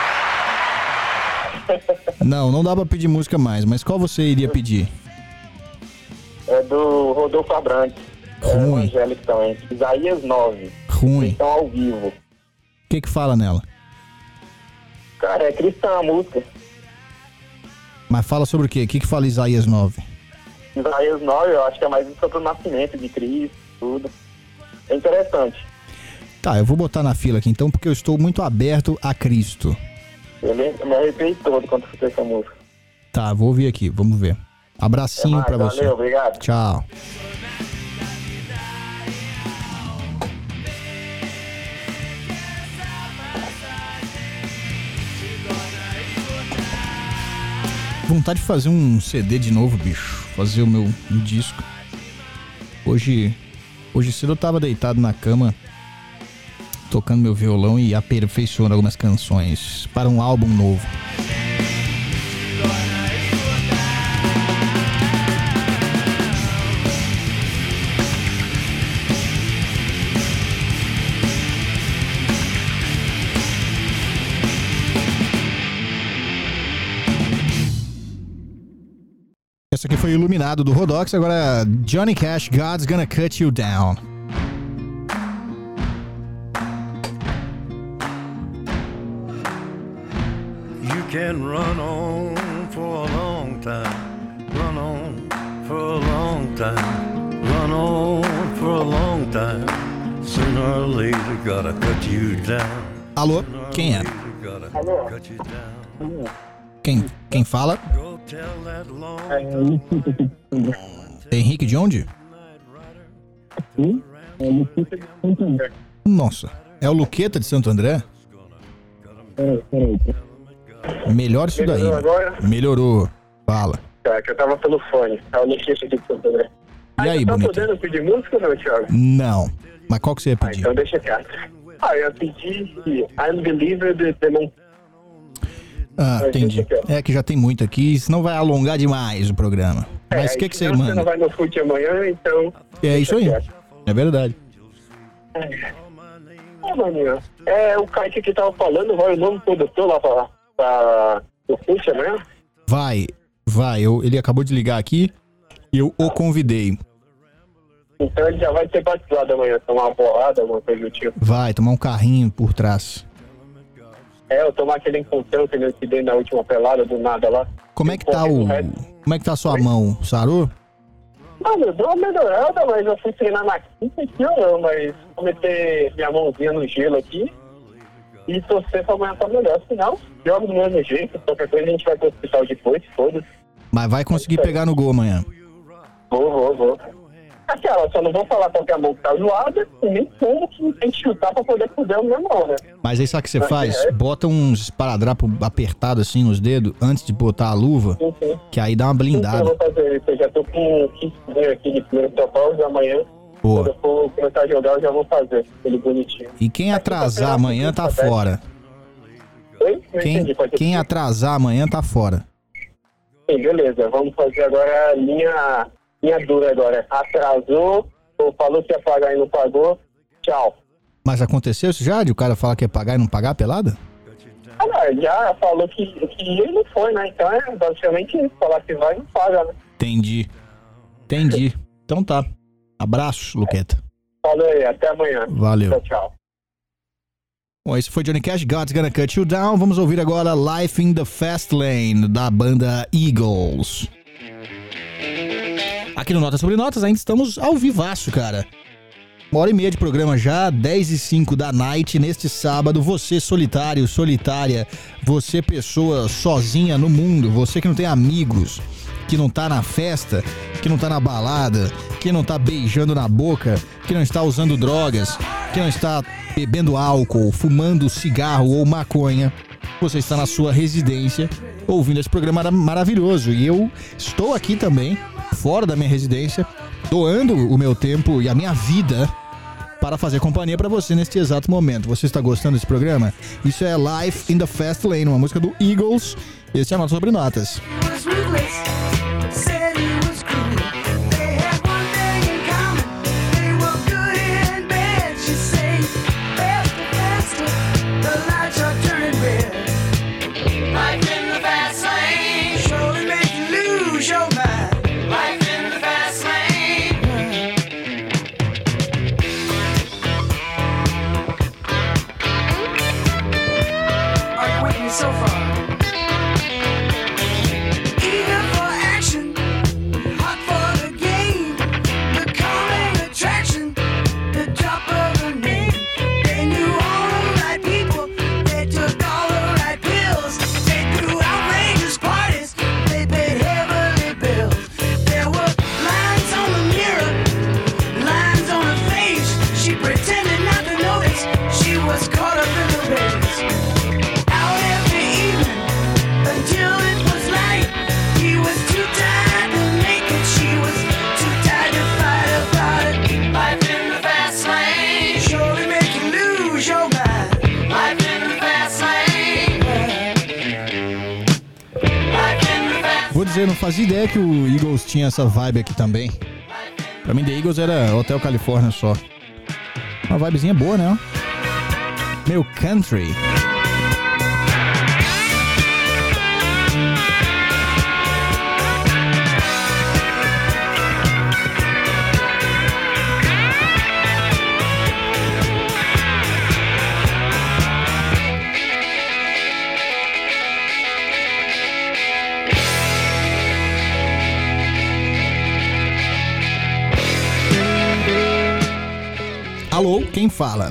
Não, não dá pra pedir música mais, mas qual você iria pedir? É do Rodolfo Abrantes. É Ruim. evangélico também. Isaías nove. Ruim. Então ao vivo. O que que fala nela? Cara, é cristã a música. Mas fala sobre o quê? O que que fala Isaías nove? Isaías nove, eu acho que é mais sobre o nascimento de Cristo, tudo. É interessante. Tá, eu vou botar na fila aqui então, porque eu estou muito aberto a Cristo. Eu me, eu me arrepiei todo quando escutei essa música. Tá, vou ouvir aqui, vamos ver. Abracinho Até pra mais, você. valeu, obrigado. Tchau. Vontade de fazer um C D de novo, bicho. Fazer o meu um disco. Hoje, hoje cedo eu tava deitado na cama, tocando meu violão e aperfeiçoando algumas canções para um álbum novo. Essa aqui foi Iluminado do Rodox, agora Johnny Cash, God's Gonna Cut You Down. You can run on for a long time, run on for a long time, run on for a long time. Sooner or later, gotta cut you down. Alô, quem é? Alô? Quem, quem fala? Henrique de onde? Nossa, é o Luqueta de Santo André? Melhor isso daí. Melhorou agora? Melhorou. Fala. Tá, que eu tava pelo fone. Tá, o Luqueta aqui de Santo André. E aí, tá bonito? podendo pedir música ou não, Thiago? Não. Mas qual que você ia Ah, pedir? então deixa quieto. Ah, eu ia pedir Unbeliever de Demon. Ah, Mas entendi. deixa quieto. É que já tem muito aqui, senão vai alongar demais o programa. Mas o que que você senão Você não manda? vai no fute amanhã, então... É isso aí. deixa quieto. É verdade. Ah, maninho, é, o Kaique que tava falando, vai o novo produtor lá pra, pra o fute amanhã? Vai, vai. Eu, ele acabou de ligar aqui e eu o convidei. Então ele já vai ser batizado amanhã, tomar uma bolada, alguma coisa do tipo. Vai tomar um carrinho por trás. É, eu tomar aquele encontrão que eu te dei na última pelada, do nada lá. Como é que tá o... Como é que tá a sua mão? Sarou? Mano, eu dei uma melhorada, mas eu fui treinar na quinta e não, mas vou meter minha mãozinha no gelo aqui e torcer pra amanhã tá melhor. Se não, jogo do mesmo jeito, qualquer coisa a gente vai pro hospital depois, foda-se. Mas vai conseguir pegar no gol amanhã. Vou, vou, vou. Aquela, só não vou falar qual que é a mão que tá zoada e nem como que tem que chutar pra poder fuder o meu mão, né? Mas aí sabe o que você Mas faz? é. Bota uns esparadrapos apertados assim nos dedos antes de botar a luva, Sim, sim. que aí dá uma Então eu blindada. vou fazer isso, eu já tô com quinze aqui de primeiro São de amanhã. Boa. Quando eu for começar a jogar, eu já vou fazer ele bonitinho. E quem atrasar amanhã tá fora. Oi? Não Quem, entendi, pode quem atrasar amanhã tá fora. Sim, beleza. Vamos fazer agora a linha, linha dura agora. Atrasou, ou falou que ia pagar e não pagou, tchau. Mas aconteceu isso já? De o cara falar que ia pagar e não pagar a pelada? Ah, não, já falou que, que ele não foi, né? Então é basicamente isso. Falar que vai e não paga, né? Entendi. Entendi. Então tá. Abraço, Luqueta. Falou aí, até amanhã. Valeu. Tchau, tchau. Bom, esse foi Johnny Cash, God's Gonna Cut You Down. Vamos ouvir agora Life in the Fast Lane, da banda Eagles. Aqui no Notas Sobre Notas ainda estamos ao vivaço, cara. Uma hora e meia de programa já, dez e cinco da night, neste sábado. Você solitário, solitária, você pessoa sozinha no mundo, você que não tem amigos, que não tá na festa, que não tá na balada, que não tá beijando na boca, que não está usando drogas, que não está bebendo álcool, fumando cigarro ou maconha. Você está na sua residência ouvindo esse programa maravilhoso. E eu estou aqui também, fora da minha residência, doando o meu tempo e a minha vida para fazer companhia pra você neste exato momento. Você está gostando desse programa? Isso é Life in the Fast Lane, uma música do Eagles. Esse é o nosso Sobre Notas. So far, eager for action, hot for the game, the calming attraction, the drop of a name. They knew all the right people, they took all the right pills, they threw outrageous parties, they paid heavily bills. There were lines on the mirror, lines on her face. She pretended not to notice, she was caught up in the race. Until it was light, he was too tired to make it. She was too tired to fight about it. Life in the fast lane surely make you lose your mind. Life in the fast lane. Life in the fast. Vou dizer, não fazia ideia que o Eagles tinha essa vibe aqui também. Pra mim, The Eagles era Hotel California só. Uma vibezinha boa, né? Meio country. Alô, quem fala?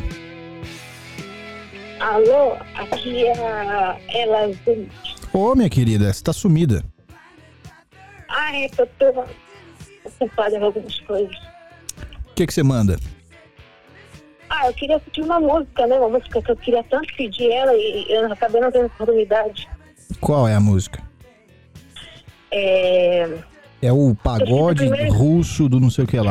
Alô, aqui é a Ela Zul. Ô, minha querida, você tá sumida. Ah, é que eu tô ocupada em algumas coisas. O que que você manda? Ah, eu queria pedir uma música, né? Uma música que eu queria tanto pedir ela e eu acabei não tendo oportunidade. Qual é a música? É... É o pagode russo do não sei o que lá.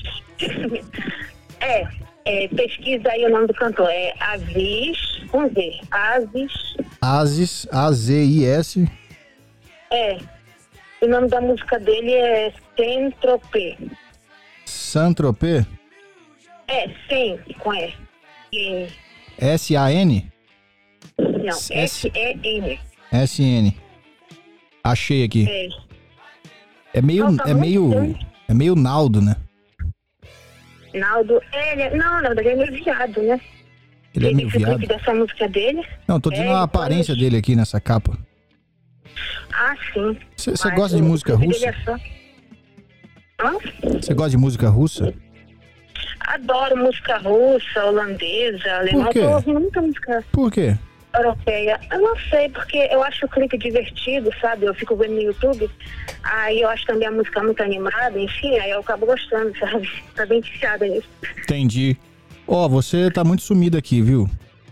é, é, pesquisa aí o nome do cantor. É Aziz, com Z. Aziz. Aziz, A Z I S. É. O nome da música dele é Saint-Tropez. Saint-Tropez? É, Sem, com E. E... S A N? Não, S E N. S N. Achei aqui. É. É meio, Nossa, é meio, bem. é meio Naldo, né? Naldo, ele é, não, na verdade ele é meio viado, né? Ele é meio Esse viado? clipe dessa música dele. Não, tô dizendo é, a aparência dele aqui nessa capa. Ah, sim. Você Mas gosta de o música clipe russa? dele é só... Hã? Você gosta de música russa? Adoro música russa, holandesa, alemã. Por quê? Eu tô ouvindo muita música Por quê? europeia. Eu não sei, porque eu acho o clipe divertido, sabe? Eu fico vendo no YouTube, aí eu acho também a música muito animada, enfim, aí eu acabo gostando, sabe? Tá bem viciada nisso. Entendi. Ó, você tá muito sumida aqui, viu?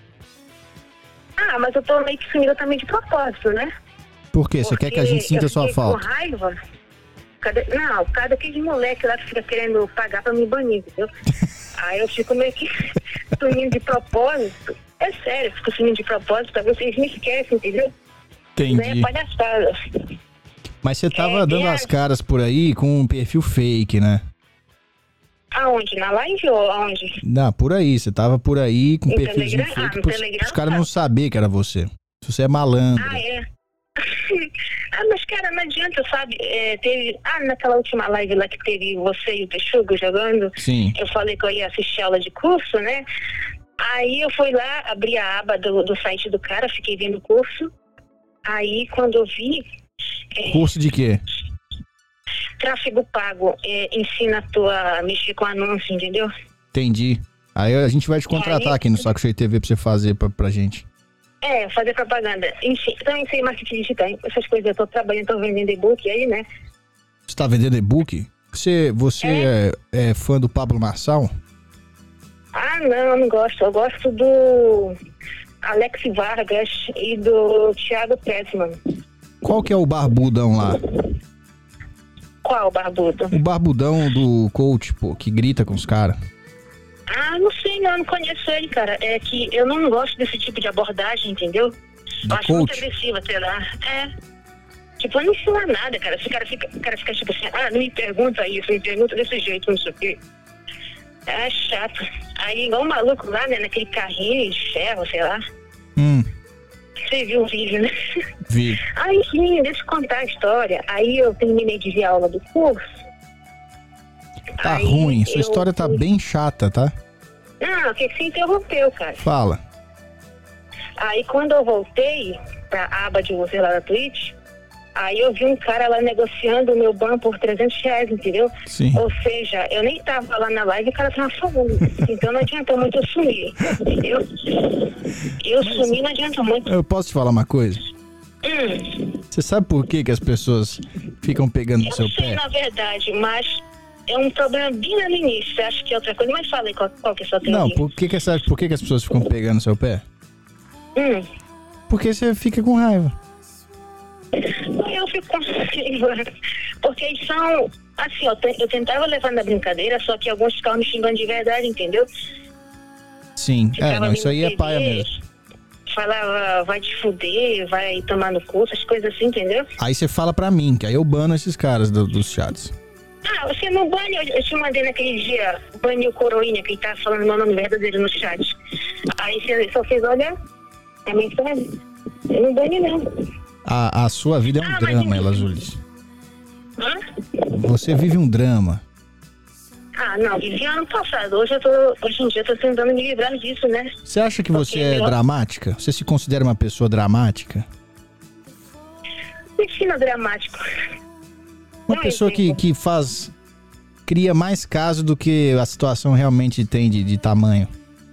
Ah, mas eu tô meio que sumida também de propósito, né? Por quê? Você quer que a gente sinta eu sua fiquei falta? com raiva. Cada, não, cada aquele moleque lá que fica querendo pagar pra me banir, entendeu? Aí eu fico meio que sumindo de propósito. É sério, eu fico sumindo de propósito pra vocês me esquecem, entendeu? Entendi. Não é palhaçada. Mas você tava É, dando é. as caras por aí com um perfil fake, né? Aonde? Na live ou aonde? Não, por aí. Você tava por aí com um No perfilzinho Telegram? Ah, fake no pros, Telegram, pros caras tá. não saber que era você. Se você é malandro. Ah, é? Ah, mas cara, não adianta, sabe? É, teve... Ah, naquela última live lá que teve você e o Texugo jogando. Sim. Eu falei que eu ia assistir aula de curso, né? Aí eu fui lá, abri a aba do, do site do cara, fiquei vendo o curso. Aí quando eu vi... É, Curso de quê? tráfego pago, é, ensina tu a mexer com anúncio, entendeu? Entendi. Aí a gente vai te contratar Aí- aqui no Saco Cheio T V pra você fazer pra, pra gente. É, fazer propaganda. Enfim, também sei marketing digital, essas coisas. Eu tô trabalhando, tô vendendo e-book aí, né? Você tá vendendo e-book? Você, você é. É, fã do Pablo Marçal? Ah, não, eu não gosto. Eu gosto do Alex Vargas e do Thiago Pressman. Qual que é o barbudão lá? Qual barbudo? O barbudão do coach, pô, que grita com os caras. Ah, não sei, não, não conheço ele, cara. É que eu não gosto desse tipo de abordagem, entendeu? Da eu acho muito coach? agressiva, sei lá. É. Tipo, eu não ensino nada, cara. Esse cara fica, o cara fica tipo assim, ah, não me pergunta isso, me pergunta desse jeito, não sei o quê. É chato. Aí, igual um maluco lá, né, naquele carrinho de ferro, sei lá. Hum, Você viu o vídeo, né? vi. Aí, sim, deixa eu contar a história. Aí eu terminei de ver a aula do curso. Tá Aí ruim, sua eu história tá fui- bem chata, tá? Não, o que que se interrompeu, cara? Fala. Aí quando eu voltei pra aba de você lá da Twitch, aí eu vi um cara lá negociando o meu ban por trezentos reais, entendeu? Sim. Ou seja, eu nem tava lá na live e o cara tava falando. Então não adiantou muito eu sumir, entendeu? Eu sumi, não adiantou muito. Eu posso te falar uma coisa? Hum, Você sabe por que, que as pessoas ficam pegando no eu seu sei pé? na verdade, mas é um problema bem lá no início. Você acha que é outra coisa? Mas fala aí qual, qual que é a sua teoria. Não, por que, que, sabe por que, que as pessoas ficam pegando no seu pé? Hum. Porque você fica com raiva. Eu fico com raiva, porque eles são, assim, eu, te- eu tentava levar na brincadeira, só que alguns ficavam me xingando de verdade, entendeu? Sim, é, Ficava não, me isso aí é no paia T V, mesmo. Falava, vai te fuder, vai tomar no cu, essas coisas assim, entendeu? Aí você fala pra mim, que aí eu bano esses caras do- dos chats. Ah, você não bane, eu, eu te mandei naquele dia, bane o Coroinha, que ele tava falando meu nome verdadeiro no chat. Aí você só fez olhar a mensagem. Eu não bane não. A, a sua vida é um Ah, mas drama, enfim. Ela Zulis. Hã? Você vive um drama. Ah, não, vivi ano passado. Hoje eu tô, hoje em dia eu tô tentando me livrar disso, né? Você acha que você Porque é meu- dramática? Você se considera uma pessoa dramática? Ensino dramático. Uma Dá um pessoa que, exemplo. que faz... Cria mais caso do que a situação realmente tem de, de tamanho.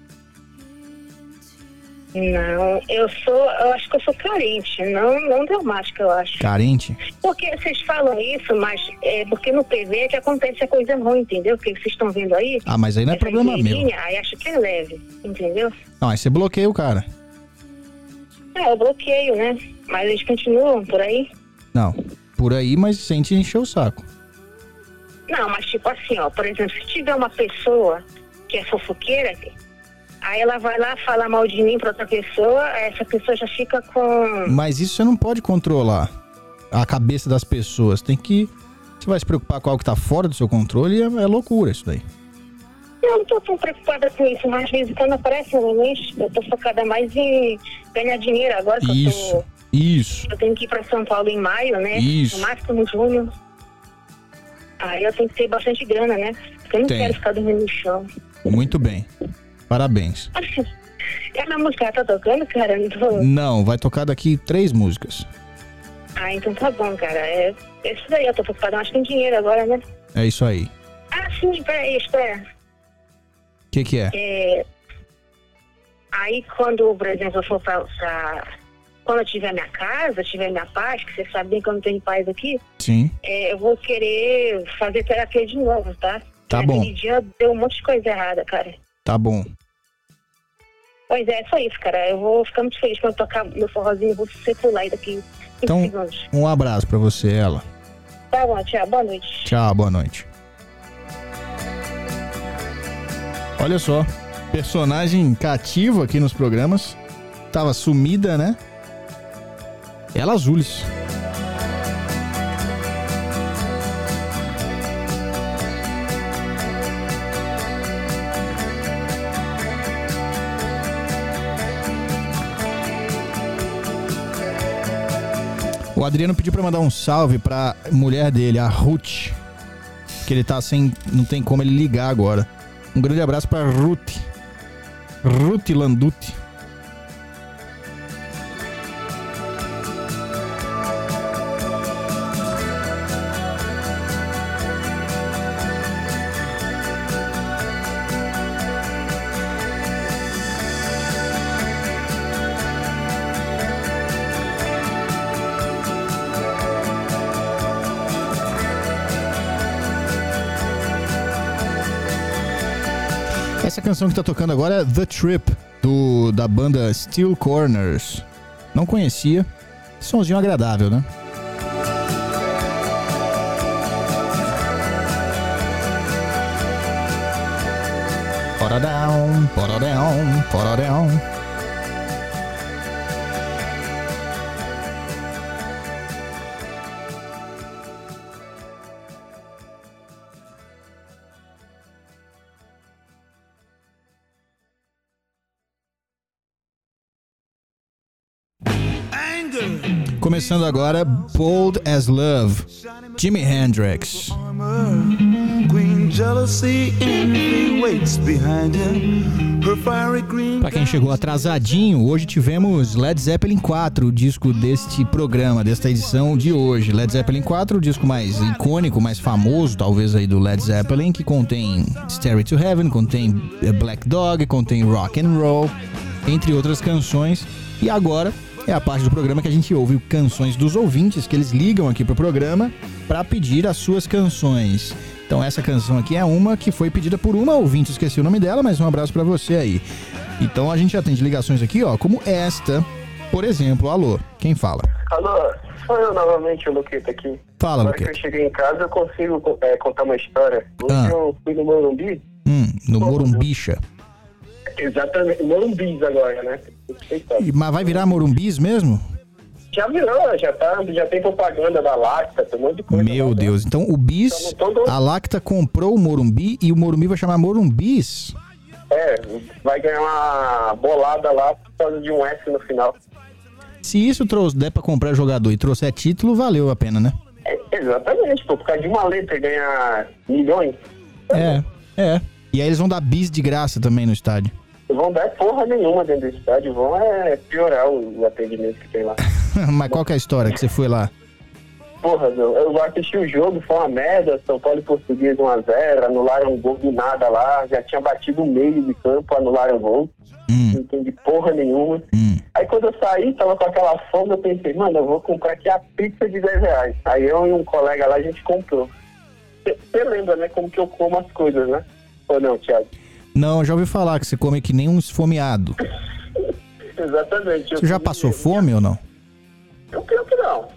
Não, eu sou, eu acho que eu sou carente, não, não dramática, eu acho. Carente? Porque vocês falam isso, mas é porque no T V é que acontece a coisa ruim, entendeu? Porque vocês estão vendo aí. Ah, mas aí não é essa problema meu. inteirinha, aí acho que é leve, entendeu? Não, aí você bloqueia o cara. É, eu bloqueio, né? Mas eles continuam por aí. Não, por aí, mas sem te encher o saco. Não, mas tipo assim, ó, por exemplo, se tiver uma pessoa que é fofoqueira, aí ela vai lá falar mal de mim pra outra pessoa, essa pessoa já fica com... Mas isso você não pode controlar. A cabeça das pessoas. Tem que... Você vai se preocupar com algo que tá fora do seu controle, é, é loucura isso daí. Eu não tô tão preocupada com isso, mas às vezes quando aparece realmente, eu tô focada mais em ganhar dinheiro agora que eu Isso, tô... isso. Eu tenho que ir pra São Paulo em maio, né? Isso. No máximo junho. Aí eu tenho que ter bastante grana, né? Porque eu não Tem. quero ficar dormindo no chão. Muito bem. Parabéns. É a minha música tá tocando, cara? Não tô... Não, vai tocar daqui três músicas. Ah, então tá bom, cara. É, é isso daí, eu tô preocupada, mas tem dinheiro agora, né? É isso aí. Ah, sim, peraí, espera. O que que é? É... Aí quando, por exemplo, eu for pra, pra... Quando eu tiver minha casa, tiver minha paz, que você sabe bem que eu não tenho paz aqui, Sim. é, eu vou querer fazer terapia de novo, tá? Tá Porque bom. Aquele dia deu um monte de coisa errada, cara. Tá bom. Pois é, é só isso, cara. Eu vou ficar muito feliz quando tocar meu forrozinho, eu vou circular aí daqui cinco Então, segundos. um abraço pra você, ela. Tá bom, tchau, boa noite. Tchau, boa noite. Olha só, personagem cativo aqui nos programas. Tava sumida, né? Ela Azules. O Adriano pediu pra mandar um salve pra mulher dele, a Ruth. Que ele tá sem... Não tem como ele ligar agora. Um grande abraço pra Ruth. Ruth Landucci. Essa canção que tá tocando agora é The Trip, do, da banda Steel Corners. Não conhecia. Sonzinho agradável, né? Porodão, porodão, porodão. Começando agora, Bold as Love, Jimi Hendrix. Pra quem chegou atrasadinho, hoje tivemos Led Zeppelin quatro, o disco deste programa, desta edição de hoje. Led Zeppelin quatro, o disco mais icônico, mais famoso, talvez aí do Led Zeppelin, que contém Stairway to Heaven, contém Black Dog, contém Rock and Roll, entre outras canções. E agora é a parte do programa que a gente ouve canções dos ouvintes, que eles ligam aqui pro programa para pedir as suas canções. Então essa canção aqui é uma que foi pedida por uma ouvinte, esqueci o nome dela, mas um abraço para você aí. Então a gente atende ligações aqui, ó, como esta, por exemplo. Alô, quem fala? Alô, sou eu novamente, o Luqueta aqui. Fala, Agora Luqueta. que eu cheguei em casa, eu consigo é, contar uma história. Hoje Ah. eu fui no Morumbi. Hum, no Morumbicha. Exatamente, Morumbis agora, né? E- Mas vai virar Morumbis mesmo? Já virou, já, tá, já tem propaganda da Lacta, tem um monte de coisa. Meu Deus, então o Bis, a Lacta comprou o Morumbi e o Morumbi vai chamar Morumbis? É, vai ganhar uma bolada lá por causa de um S no final. Se isso trouxe, der pra comprar jogador e trouxer título, valeu a pena, né? É, exatamente, pô, por causa de uma letra ganhar milhões. É, é. E aí eles vão dar bis de graça também no estádio. Não vão dar porra nenhuma dentro do estádio, vão é piorar o, o atendimento que tem lá. Mas qual que é a história que você foi lá? Porra, meu, eu assisti o jogo, foi uma merda, São Paulo e Português um a zero, anularam um gol do nada lá, já tinha batido o meio de campo, anularam o gol, hum. não entendi porra nenhuma. Hum. Aí quando eu saí, tava com aquela fome, eu pensei, mano, eu vou comprar aqui a pizza de dez reais. Aí eu e um colega lá, a gente comprou. Você lembra, né, como que eu como as coisas, né? Ou não, Thiago? Não, já ouvi falar que você come que nem um esfomeado. Exatamente. eu Você já comi passou mesmo. fome ou não? Eu creio que não.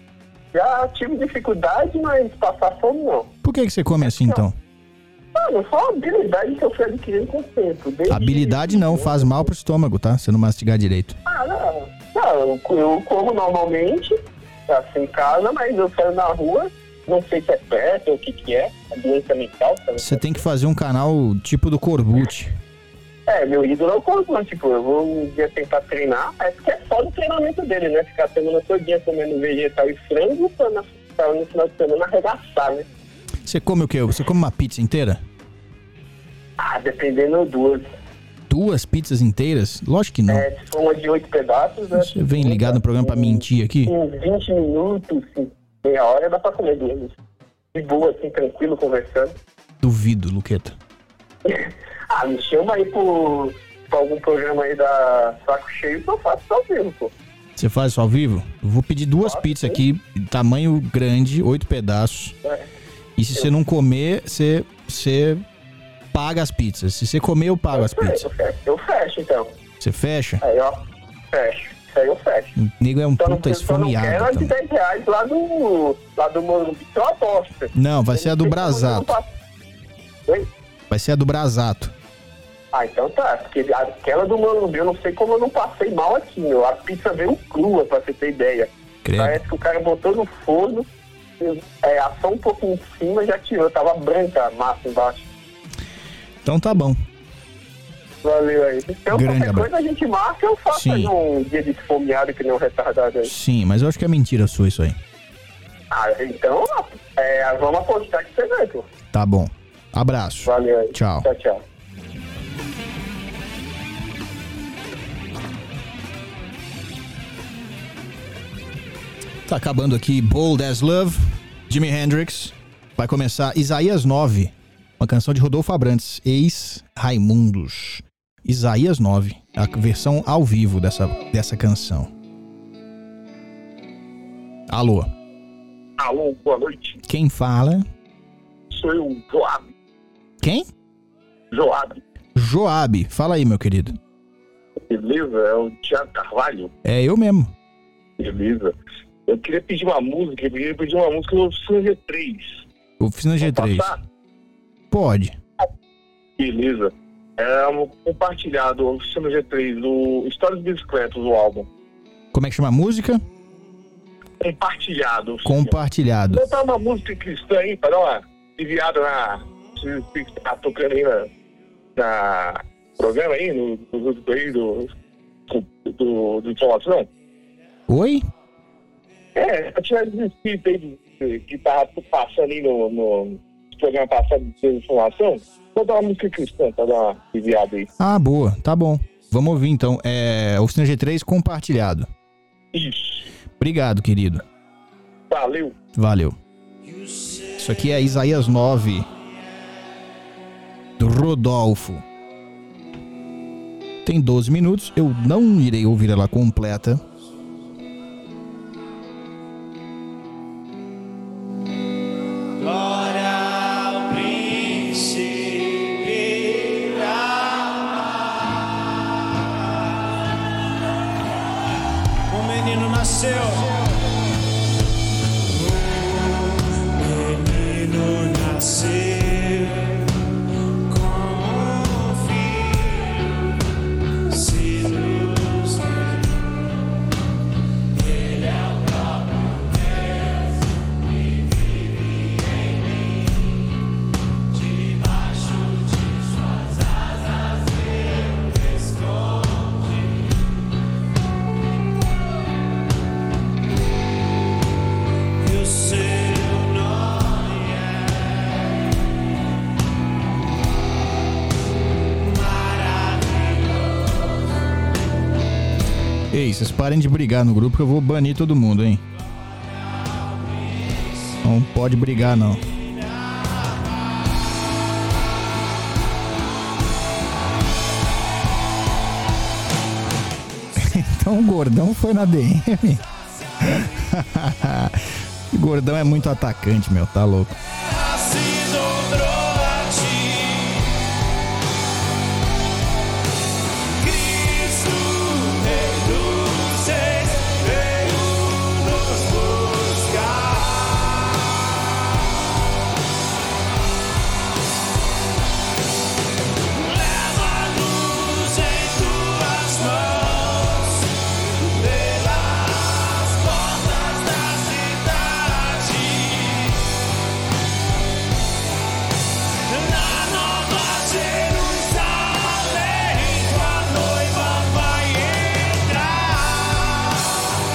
Já tive dificuldade, mas passar fome não. Por que, que você come assim então? Mano, foi uma habilidade que eu fui adquirindo com o tempo. Desde... Habilidade não, faz mal pro estômago, tá? Se não mastigar direito. Ah, não. Não, eu, eu como normalmente, assim em casa, mas eu saio na rua, não sei se é perto ou o que que é, a doença mental. Sabe? Você tem que fazer um canal tipo do Corbucci. É, meu ídolo é o Corbucci, tipo, eu vou um dia tentar treinar, é porque é só o treinamento dele, né? Ficar a semana todinha comendo vegetal e frango pra, na, pra no final de semana arregaçar, né? Você come o quê? Você come uma pizza inteira? Ah, dependendo duas. Duas pizzas inteiras? Lógico que não. É, se for uma de oito pedaços, né? Você vem ligado no programa pra mentir aqui? Em vinte minutos, assim, meia hora, dá pra comer duas. De boa, assim, tranquilo, conversando. Duvido, Luqueta. Ah, me chama aí pro, pra algum programa aí da Saco Cheio que eu faço ao vivo, pô. Você faz isso ao vivo? Eu vou pedir duas pizzas aqui, tamanho grande, oito pedaços. É. E se você não comer, você, você paga as pizzas. Se você comer, eu pago as pizzas. Eu fecho, eu fecho, então. Você fecha? Aí, ó, fecho. Isso aí eu fecho. O nego é um Só não, puta só não quero esfomeado a de também. dez reais lá do, lá do Morumbi, que eu aposto. Não, vai ser a do Eu não Brasato. passo. Oi? Vai ser a do Brasato. Ah, então tá, porque aquela do Morumbi, eu não sei como eu não passei mal aqui, meu. A pizza veio crua, pra você ter ideia. Credo. Parece que o cara botou no forno, é, assou um pouco em cima e já tirou. Tava branca a massa embaixo. Então tá bom. Valeu aí. Então Grande qualquer abraço. coisa a gente marca, eu faço Sim. aí um dia de esfomeado que nem um retardado aí. Sim, mas eu acho que é mentira sua isso aí. Ah, então é, vamos apostar que você vê, pô. Tá bom. Abraço. Valeu aí. Tchau. Tchau, tchau. Tá acabando aqui Bold as Love, Jimi Hendrix. Vai começar Isaías nove, uma canção de Rodolfo Abrantes, ex-Raimundos. Isaías nove, a versão ao vivo dessa, dessa canção. Alô, Alô, boa noite. quem fala? Sou eu, Joab. Quem? Joab. Joab, fala aí, meu querido. Beleza? É o Thiago Carvalho. É eu mesmo. Beleza. Eu queria pedir uma música, eu queria pedir uma música do Oficina G três. Oficina G três. Passar? Pode. Beleza. É um compartilhado, oficina G três, do Histórias de Bicicletas, o álbum. Como é que chama a música? Compartilhado. Compartilhado. Botar uma música cristã aí, pra dar uma enviada na... que tá tocando aí na... na programa aí, no, no grupo aí do... do... do Informação. Oi? É, eu tinha descrito aí de, que tava passando aí no, no programa passado de informação. Vou dar uma música cristã pra dar uma enviada aí. Ah, boa. Tá bom. Vamos ouvir então. É Oficina G três compartilhado. Isso. Obrigado, querido. Valeu. Valeu. Isso aqui é Isaías nove. Do Rodolfo. Tem doze minutos. Eu não irei ouvir ela completa. Glória ao príncipe da... Um menino nasceu. Um menino nasceu como filho, se nos ele é o próprio Deus e vive em mim. Debaixo de suas asas eu me escondi. E o seu nome é maravilhoso. Ei, vocês parem de brigar no grupo que eu vou banir todo mundo, hein? Não pode brigar, não. Então o gordão foi na D M. O gordão é muito atacante, meu, tá louco. Se dobrou a ti, Cristo, Rei dos Reis, veio nos buscar. Leva-nos em tuas mãos, pelas portas da cidade. Na Nova Jerusalém, tua noiva vai entrar.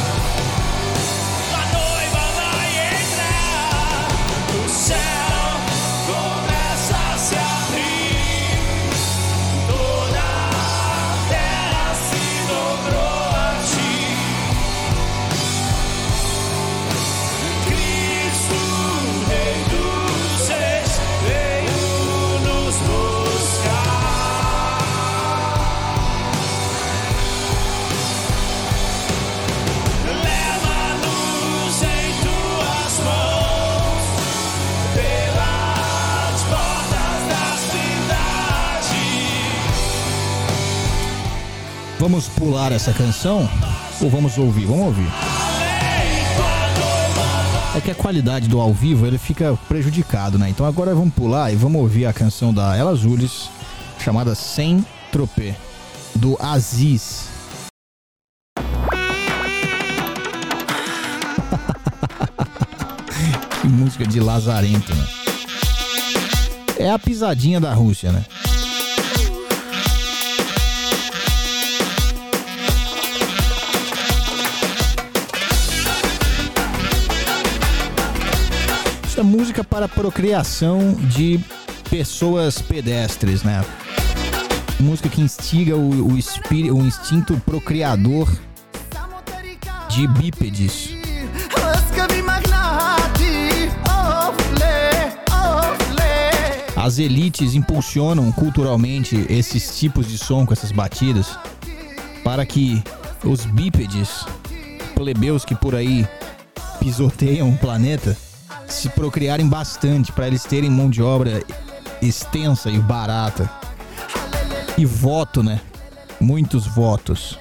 Tua noiva vai entrar. O céu começa a se abrir. Toda a terra se dobrou a ti. Cristo, Rei dos Reis, veio nos buscar. Leva-nos em tuas mãos, pelas portas da cidade. Vamos pular essa canção? Ou vamos ouvir? Vamos ouvir. É que a qualidade do ao vivo ele fica prejudicado, né? Então agora vamos pular e vamos ouvir a canção da Ela Azules, chamada Sem Tropê, do Aziz. Que música de lazarento, né? É a pisadinha da Rússia, né? Isso é música para procriação de pessoas pedestres, né? Música que instiga o, o, espírito, o instinto procriador de bípedes. As elites impulsionam culturalmente esses tipos de som com essas batidas para que os bípedes, plebeus que por aí pisoteiam o planeta, se procriarem bastante, para eles terem mão de obra extensa e barata. E voto, né? Muitos votos.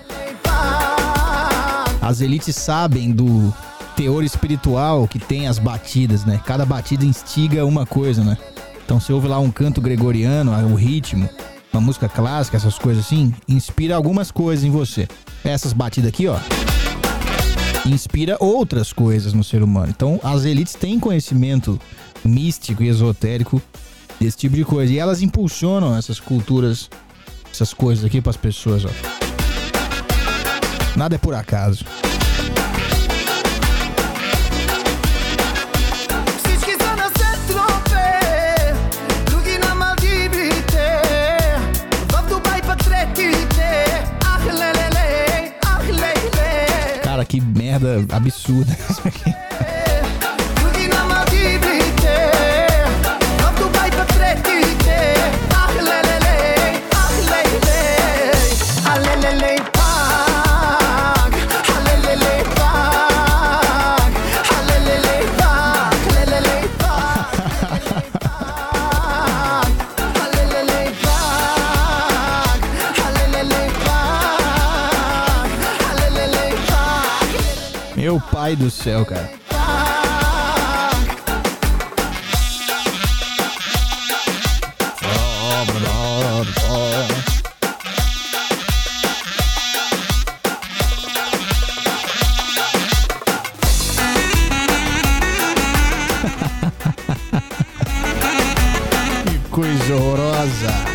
As elites sabem do teor espiritual que tem as batidas, né? Cada batida instiga uma coisa, né? Então você ouve lá um canto gregoriano, o ritmo, uma música clássica, essas coisas assim, inspira algumas coisas em você. Essas batidas aqui, ó, inspira outras coisas no ser humano. Então, as elites têm conhecimento místico e esotérico desse tipo de coisa. E elas impulsionam essas culturas, essas coisas aqui pras pessoas, ó. Nada é por acaso. Cara, que merda absurda isso aqui. Meu pai do céu, cara. Que coisa horrorosa.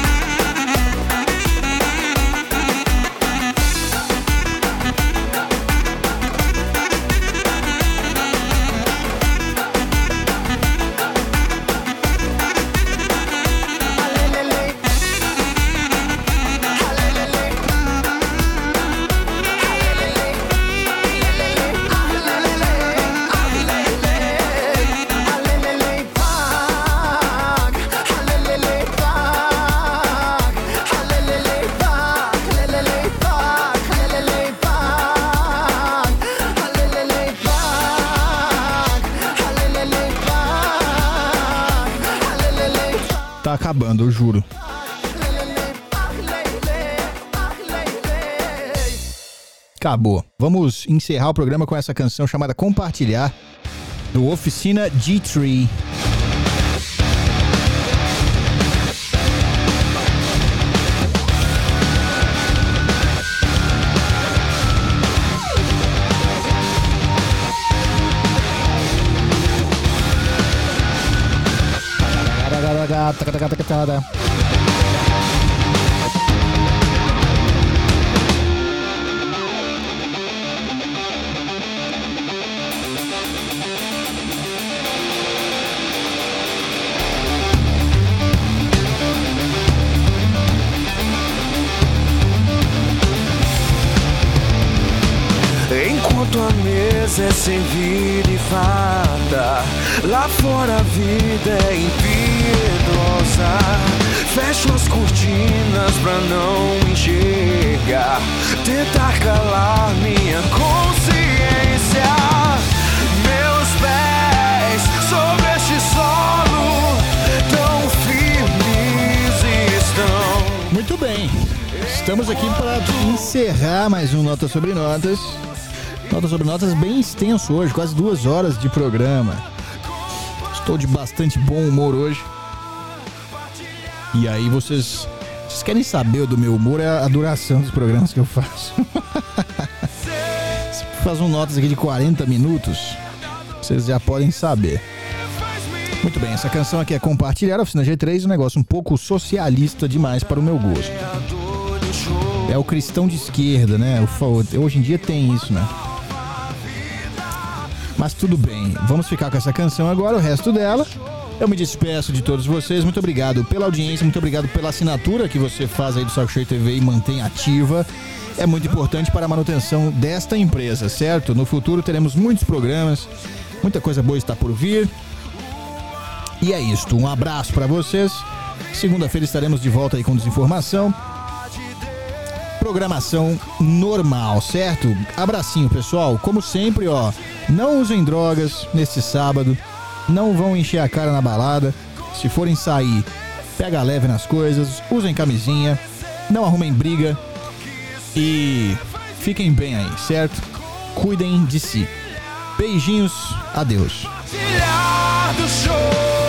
Tá acabando, eu juro. Acabou. Vamos encerrar o programa com essa canção chamada Compartilhar, do Oficina G três. Enquanto a mesa é servida e farta, lá fora a vida é impiedosa. Fecho as cortinas pra não enxergar, tentar calar minha consciência. Meus pés sobre este solo tão firmes estão. Muito bem. Estamos aqui para encerrar mais um Notas sobre Notas. Notas sobre Notas bem extenso hoje, quase duas horas de programa. Estou de bastante bom humor hoje. E aí vocês, vocês querem saber do meu humor, é a duração dos programas que eu faço. Se faz um Notas aqui de quarenta minutos, vocês já podem saber. Muito bem, essa canção aqui é Compartilhar, Oficina G três, um negócio um pouco socialista demais para o meu gosto. É o cristão de esquerda, né? Hoje em dia tem isso, né? Mas tudo bem, vamos ficar com essa canção agora, o resto dela. Eu me despeço de todos vocês, muito obrigado pela audiência, muito obrigado pela assinatura que você faz aí do Saco Cheio T V e mantém ativa. É muito importante para a manutenção desta empresa, certo? No futuro teremos muitos programas, muita coisa boa está por vir. E é isto, um abraço para vocês. Segunda-feira estaremos de volta aí com Desinformação. Programação normal, certo? Abracinho, pessoal. Como sempre, ó, não usem drogas neste sábado. Não vão encher a cara na balada. Se forem sair, pega leve nas coisas. Usem camisinha. Não arrumem briga. E fiquem bem aí, certo? Cuidem de si. Beijinhos. Adeus. Do show.